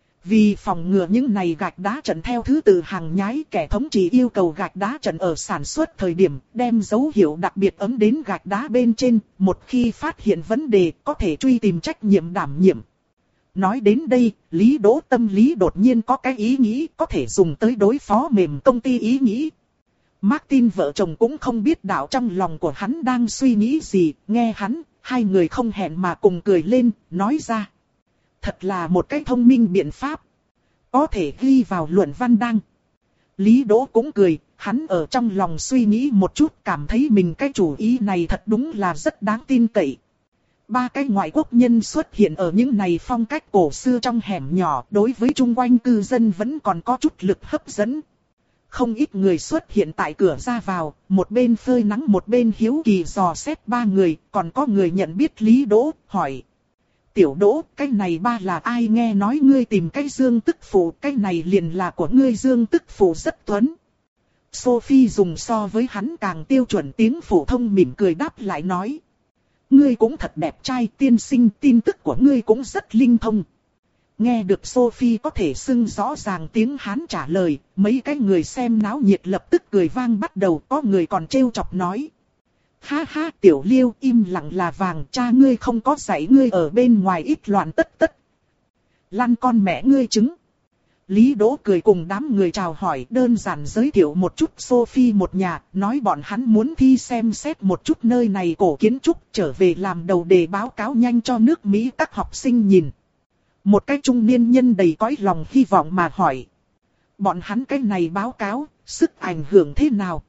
Vì phòng ngừa những này gạch đá trận theo thứ tự hàng nhái, kẻ thống trị yêu cầu gạch đá trận ở sản xuất thời điểm đem dấu hiệu đặc biệt ấn đến gạch đá bên trên, một khi phát hiện vấn đề có thể truy tìm trách nhiệm đảm nhiệm. Nói đến đây, Lý Đỗ tâm lý đột nhiên có cái ý nghĩ có thể dùng tới đối phó mềm công ty ý nghĩ. Martin vợ chồng cũng không biết đạo trong lòng của hắn đang suy nghĩ gì, nghe hắn, hai người không hẹn mà cùng cười lên, nói ra. Thật là một cái thông minh biện pháp. Có thể ghi vào luận văn đăng. Lý Đỗ cũng cười, hắn ở trong lòng suy nghĩ một chút, cảm thấy mình cái chủ ý này thật đúng là rất đáng tin cậy. Ba cái ngoại quốc nhân xuất hiện ở những này phong cách cổ xưa trong hẻm nhỏ, đối với chung quanh cư dân vẫn còn có chút lực hấp dẫn. Không ít người xuất hiện tại cửa ra vào, một bên phơi nắng một bên hiếu kỳ dò xét ba người, còn có người nhận biết Lý Đỗ, hỏi. Tiểu Đỗ, cái này ba là ai, nghe nói ngươi tìm cái Dương Tức Phụ, cái này liền là của ngươi. Dương Tức Phụ rất tuấn. Sophie dùng so với hắn càng tiêu chuẩn tiếng phổ thông mỉm cười đáp lại nói. Ngươi cũng thật đẹp trai, tiên sinh, tin tức của ngươi cũng rất linh thông. Nghe được Sophie có thể xưng rõ ràng tiếng Hán trả lời, mấy cái người xem náo nhiệt lập tức cười vang bắt đầu, có người còn trêu chọc nói. Ha ha, Tiểu Liêu, im lặng là vàng, cha ngươi không có dạy ngươi ở bên ngoài ít loạn tất tất. Lăn con mẹ ngươi trứng. Lý Đỗ cười cùng đám người chào hỏi, đơn giản giới thiệu một chút Sophie một nhà, nói bọn hắn muốn thi xem xét một chút nơi này cổ kiến trúc, trở về làm đầu đề báo cáo nhanh cho nước Mỹ các học sinh nhìn. Một cái trung niên nhân đầy cõi lòng hy vọng mà hỏi. Bọn hắn cái này báo cáo, sức ảnh hưởng thế nào?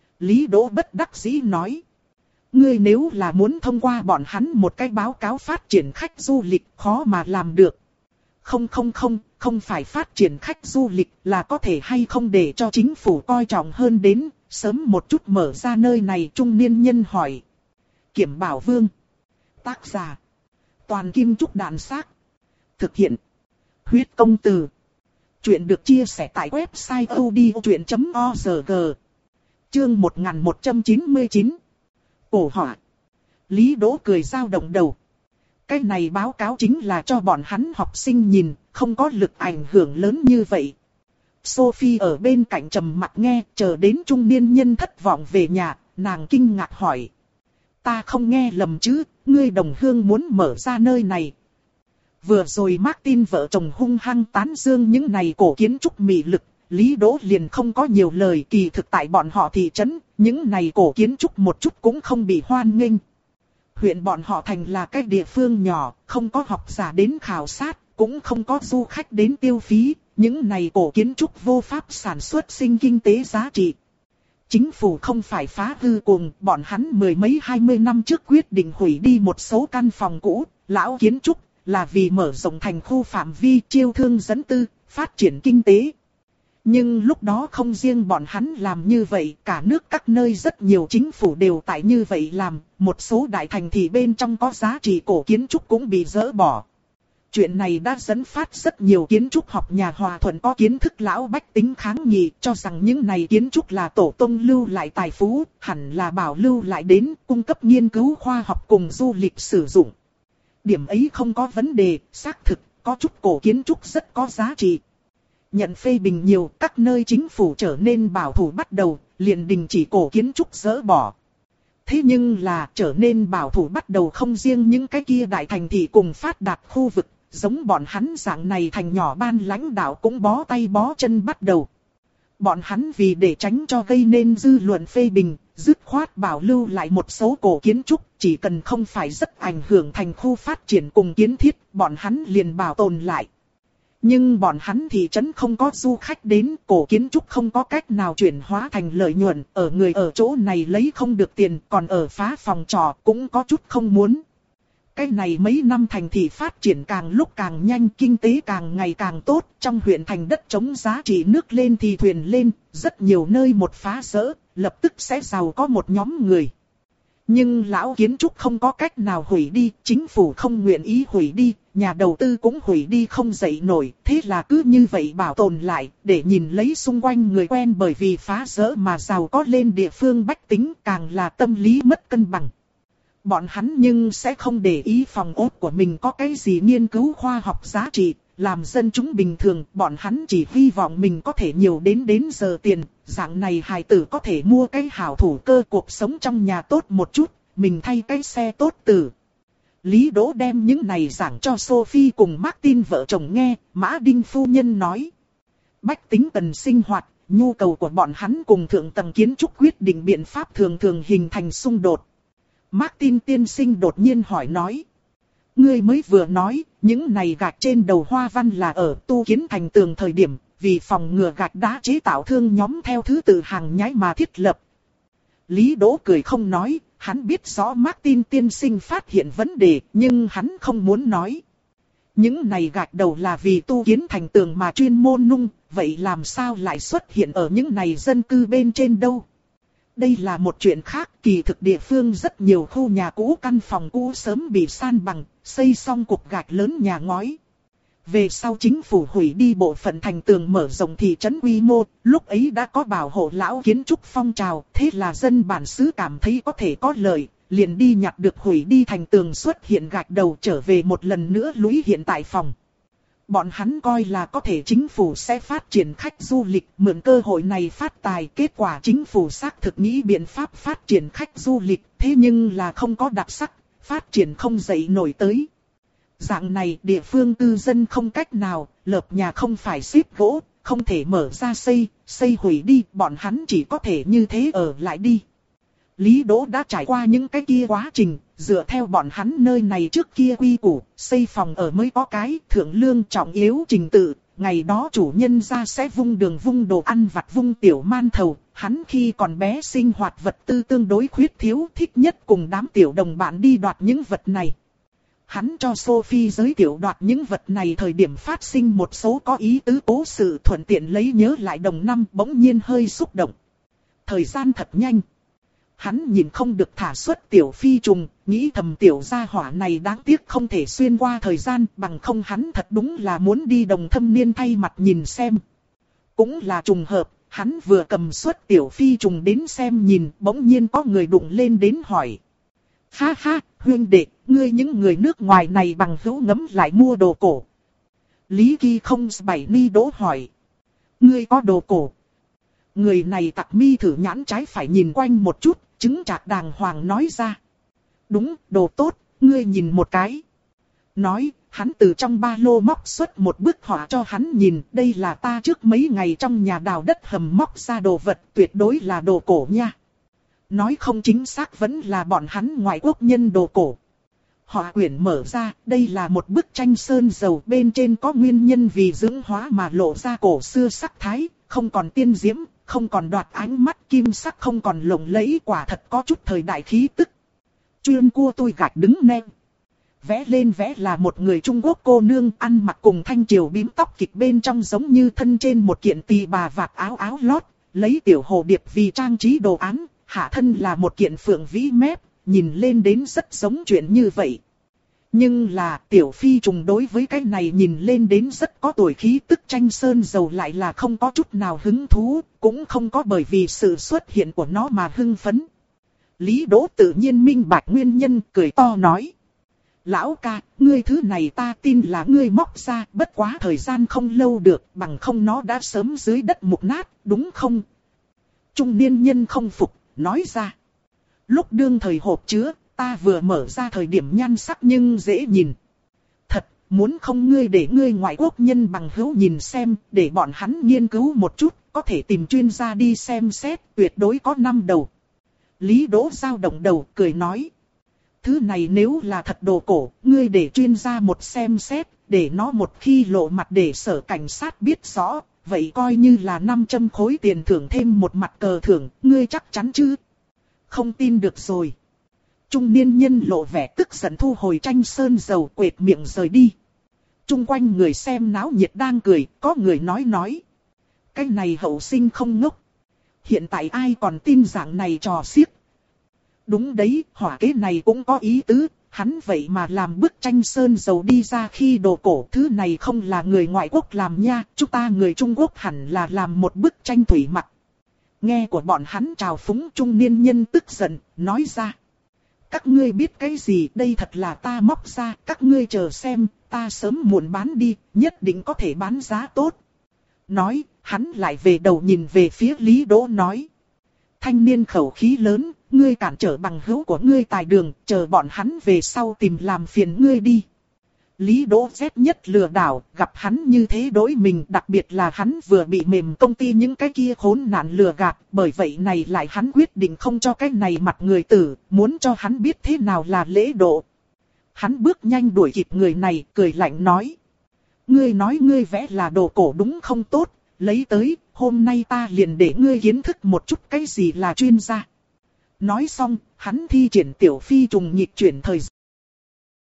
Lý Đỗ bất đắc dĩ nói. Ngươi nếu là muốn thông qua bọn hắn một cái báo cáo phát triển khách du lịch khó mà làm được. Không không không, không phải phát triển khách du lịch là có thể hay không để cho chính phủ coi trọng hơn đến, sớm một chút mở ra nơi này. Trung niên nhân hỏi. Kiểm Bảo Vương. Tác giả. Toàn Kim Trúc Đạn Xác. Thực hiện. Huyết Công Từ. Chuyện được chia sẻ tại website odchuyện chấm org. Chương một nghìn một trăm chín mươi chín. Cổ họa. Lý Đỗ cười dao động đầu. Cái này báo cáo chính là cho bọn hắn học sinh nhìn, không có lực ảnh hưởng lớn như vậy. Sophie ở bên cạnh trầm mặt nghe, chờ đến trung niên nhân thất vọng về nhà, nàng kinh ngạc hỏi. Ta không nghe lầm chứ, ngươi đồng hương muốn mở ra nơi này. Vừa rồi Martin vợ chồng hung hăng tán dương những này cổ kiến trúc mị lực, Lý Đỗ liền không có nhiều lời. Kỳ thực tại bọn họ thị trấn, những này cổ kiến trúc một chút cũng không bị hoan nghênh. Huyện bọn họ thành là cái địa phương nhỏ, không có học giả đến khảo sát, cũng không có du khách đến tiêu phí, những này cổ kiến trúc vô pháp sản xuất sinh kinh tế giá trị. Chính phủ không phải phá hư cùng, bọn hắn mười mấy hai mươi năm trước quyết định hủy đi một số căn phòng cũ, lão kiến trúc, là vì mở rộng thành khu phạm vi chiêu thương dẫn tư, phát triển kinh tế. Nhưng lúc đó không riêng bọn hắn làm như vậy, cả nước các nơi rất nhiều chính phủ đều tại như vậy làm, một số đại thành thị bên trong có giá trị cổ kiến trúc cũng bị dỡ bỏ. Chuyện này đã dẫn phát rất nhiều kiến trúc học nhà hòa thuận có kiến thức lão bách tính kháng nghị, cho rằng những này kiến trúc là tổ tông lưu lại tài phú, hẳn là bảo lưu lại đến cung cấp nghiên cứu khoa học cùng du lịch sử dụng. Điểm ấy không có vấn đề, xác thực, có chút cổ kiến trúc rất có giá trị. Nhận phê bình nhiều, các nơi chính phủ trở nên bảo thủ bắt đầu, liền đình chỉ cổ kiến trúc dỡ bỏ. Thế nhưng là trở nên bảo thủ bắt đầu không riêng những cái kia đại thành thị cùng phát đạt khu vực, giống bọn hắn dạng này thành nhỏ ban lãnh đạo cũng bó tay bó chân bắt đầu. Bọn hắn vì để tránh cho gây nên dư luận phê bình, dứt khoát bảo lưu lại một số cổ kiến trúc, chỉ cần không phải rất ảnh hưởng thành khu phát triển cùng kiến thiết, bọn hắn liền bảo tồn lại. Nhưng bọn hắn thị trấn không có du khách đến, cổ kiến trúc không có cách nào chuyển hóa thành lợi nhuận, ở người ở chỗ này lấy không được tiền, còn ở phá phòng trọ cũng có chút không muốn. Cái này mấy năm thành thị phát triển càng lúc càng nhanh, kinh tế càng ngày càng tốt, trong huyện thành đất chống giá trị nước lên thì thuyền lên, rất nhiều nơi một phá rỡ, lập tức sẽ giàu có một nhóm người. Nhưng lão kiến trúc không có cách nào hủy đi, chính phủ không nguyện ý hủy đi, nhà đầu tư cũng hủy đi không dậy nổi, thế là cứ như vậy bảo tồn lại, để nhìn lấy xung quanh người quen bởi vì phá rỡ mà giàu có lên địa phương bách tính càng là tâm lý mất cân bằng. Bọn hắn nhưng sẽ không để ý phòng ốt của mình có cái gì nghiên cứu khoa học giá trị, làm dân chúng bình thường, bọn hắn chỉ hy vọng mình có thể nhiều đến đến giờ tiền, dạng này hài tử có thể mua cái hảo thủ cơ cuộc sống trong nhà tốt một chút, mình thay cái xe tốt tử. Lý Đỗ đem những này giảng cho Sophie cùng Martin vợ chồng nghe, Mã Đinh phu nhân nói. Bách tính cần sinh hoạt, nhu cầu của bọn hắn cùng thượng tầng kiến trúc quyết định biện pháp thường thường hình thành xung đột. Martin tiên sinh đột nhiên hỏi nói. Ngươi mới vừa nói, những này gạch trên đầu hoa văn là ở tu kiến thành tường thời điểm, vì phòng ngừa gạch đá chế tạo thương nhóm theo thứ tự hàng nhái mà thiết lập. Lý Đỗ cười không nói, hắn biết rõ Martin tiên sinh phát hiện vấn đề, nhưng hắn không muốn nói. Những này gạch đầu là vì tu kiến thành tường mà chuyên môn nung, vậy làm sao lại xuất hiện ở những này dân cư bên trên đâu? Đây là một chuyện khác, kỳ thực địa phương rất nhiều khu nhà cũ căn phòng cũ sớm bị san bằng, xây xong cục gạch lớn nhà ngói. Về sau chính phủ hủy đi bộ phận thành tường mở rộng thị trấn quy mô, lúc ấy đã có bảo hộ lão kiến trúc phong trào, thế là dân bản xứ cảm thấy có thể có lợi, liền đi nhặt được hủy đi thành tường xuất hiện gạch đầu trở về một lần nữa lũy hiện tại phòng. Bọn hắn coi là có thể chính phủ sẽ phát triển khách du lịch, mượn cơ hội này phát tài. Kết quả chính phủ xác thực nghĩ biện pháp phát triển khách du lịch, thế nhưng là không có đặc sắc, phát triển không dậy nổi tới. Dạng này địa phương cư dân không cách nào, lợp nhà không phải xếp gỗ, không thể mở ra xây, xây hủy đi, bọn hắn chỉ có thể như thế ở lại đi. Lý Đỗ đã trải qua những cái kia quá trình, dựa theo bọn hắn nơi này trước kia quy củ, xây phòng ở mới có cái thượng lương trọng yếu trình tự. Ngày đó chủ nhân ra sẽ vung đường vung đồ ăn vặt vung tiểu man thầu, hắn khi còn bé sinh hoạt vật tư tương đối khuyết thiếu, thích nhất cùng đám tiểu đồng bạn đi đoạt những vật này. Hắn cho Sophie giới thiệu đoạt những vật này thời điểm phát sinh một số có ý tứ cố sự, thuận tiện lấy nhớ lại đồng năm, bỗng nhiên hơi xúc động. Thời gian thật nhanh. Hắn nhìn không được thả xuất tiểu phi trùng, nghĩ thầm tiểu gia hỏa này đáng tiếc không thể xuyên qua thời gian, bằng không hắn thật đúng là muốn đi Đồng Thâm Niên thay mặt nhìn xem. Cũng là trùng hợp, hắn vừa cầm xuất tiểu phi trùng đến xem nhìn, bỗng nhiên có người đụng lên đến hỏi. Ha ha, huynh đệ, ngươi những người nước ngoài này bằng hữu ngấm lại mua đồ cổ. Lý Kỳ không bảy ni đỗ hỏi. Ngươi có đồ cổ? Người này tặc mi thử nhãn trái phải nhìn quanh một chút, chứng chạc đàng hoàng nói ra. Đúng, đồ tốt, ngươi nhìn một cái. Nói, hắn từ trong ba lô móc xuất một bức họa cho hắn nhìn, đây là ta trước mấy ngày trong nhà đào đất hầm móc ra đồ vật, tuyệt đối là đồ cổ nha. Nói không chính xác vẫn là bọn hắn ngoại quốc nhân đồ cổ. Họa quyển mở ra, đây là một bức tranh sơn dầu, bên trên có nguyên nhân vì dưỡng hóa mà lộ ra cổ xưa sắc thái, không còn tiên diễm, không còn đoạt ánh mắt, kim sắc không còn lộng lẫy, quả thật có chút thời đại khí tức. Chuyên cua tôi gạch đứng nem. Vẽ lên vẽ là một người Trung Quốc cô nương ăn mặc cùng thanh triều bím tóc kịch, bên trong giống như thân trên một kiện tỳ bà vạt áo áo lót, lấy tiểu hồ điệp vì trang trí đồ án, hạ thân là một kiện phượng vĩ mép, nhìn lên đến rất giống chuyện như vậy. Nhưng là tiểu phi trùng đối với cái này nhìn lên đến rất có tuổi khí tức tranh sơn dầu lại là không có chút nào hứng thú, cũng không có bởi vì sự xuất hiện của nó mà hưng phấn. Lý Đỗ tự nhiên minh bạch nguyên nhân, cười to nói. Lão ca, ngươi thứ này ta tin là ngươi móc ra, bất quá thời gian không lâu được, bằng không nó đã sớm dưới đất mục nát, đúng không? Trung niên nhân không phục, nói ra. Lúc đương thời hộp chứa, ta vừa mở ra thời điểm nhan sắc nhưng dễ nhìn. Thật, muốn không ngươi để ngươi ngoại quốc nhân bằng hữu nhìn xem, để bọn hắn nghiên cứu một chút, có thể tìm chuyên gia đi xem xét, tuyệt đối có năm đầu. Lý Đỗ dao động đầu, cười nói. Thứ này nếu là thật đồ cổ, ngươi để chuyên gia một xem xét, để nó một khi lộ mặt để sở cảnh sát biết rõ, vậy coi như là năm trăm khối tiền thưởng thêm một mặt cờ thưởng, ngươi chắc chắn chứ? Không tin được rồi. Trung niên nhân lộ vẻ tức giận thu hồi tranh sơn dầu, quệt miệng rời đi. Trung quanh người xem náo nhiệt đang cười, có người nói nói. Cái này hậu sinh không ngốc. Hiện tại ai còn tin dạng này trò xiếc. Đúng đấy, hỏa kế này cũng có ý tứ, hắn vậy mà làm bức tranh sơn dầu đi ra khi đồ cổ, thứ này không là người ngoại quốc làm nha, chúng ta người Trung Quốc hẳn là làm một bức tranh thủy mặc. Nghe của bọn hắn trào phúng, trung niên nhân tức giận, nói ra. Các ngươi biết cái gì, đây thật là ta móc ra, các ngươi chờ xem, ta sớm muộn bán đi, nhất định có thể bán giá tốt. Nói, hắn lại về đầu nhìn về phía Lý Đỗ nói. Thanh niên khẩu khí lớn, ngươi cản trở bằng hữu của ngươi tài đường, chờ bọn hắn về sau tìm làm phiền ngươi đi. Lý Đỗ ghét nhất lừa đảo, gặp hắn như thế đối mình, đặc biệt là hắn vừa bị mềm công ty những cái kia khốn nạn lừa gạt, bởi vậy này lại hắn quyết định không cho cái này mặt người tử, muốn cho hắn biết thế nào là lễ độ. Hắn bước nhanh đuổi kịp người này, cười lạnh nói. Ngươi nói ngươi vẽ là đồ cổ đúng không tốt, lấy tới, hôm nay ta liền để ngươi kiến thức một chút cái gì là chuyên gia. Nói xong, hắn thi triển tiểu phi trùng nhịp chuyển thời gian.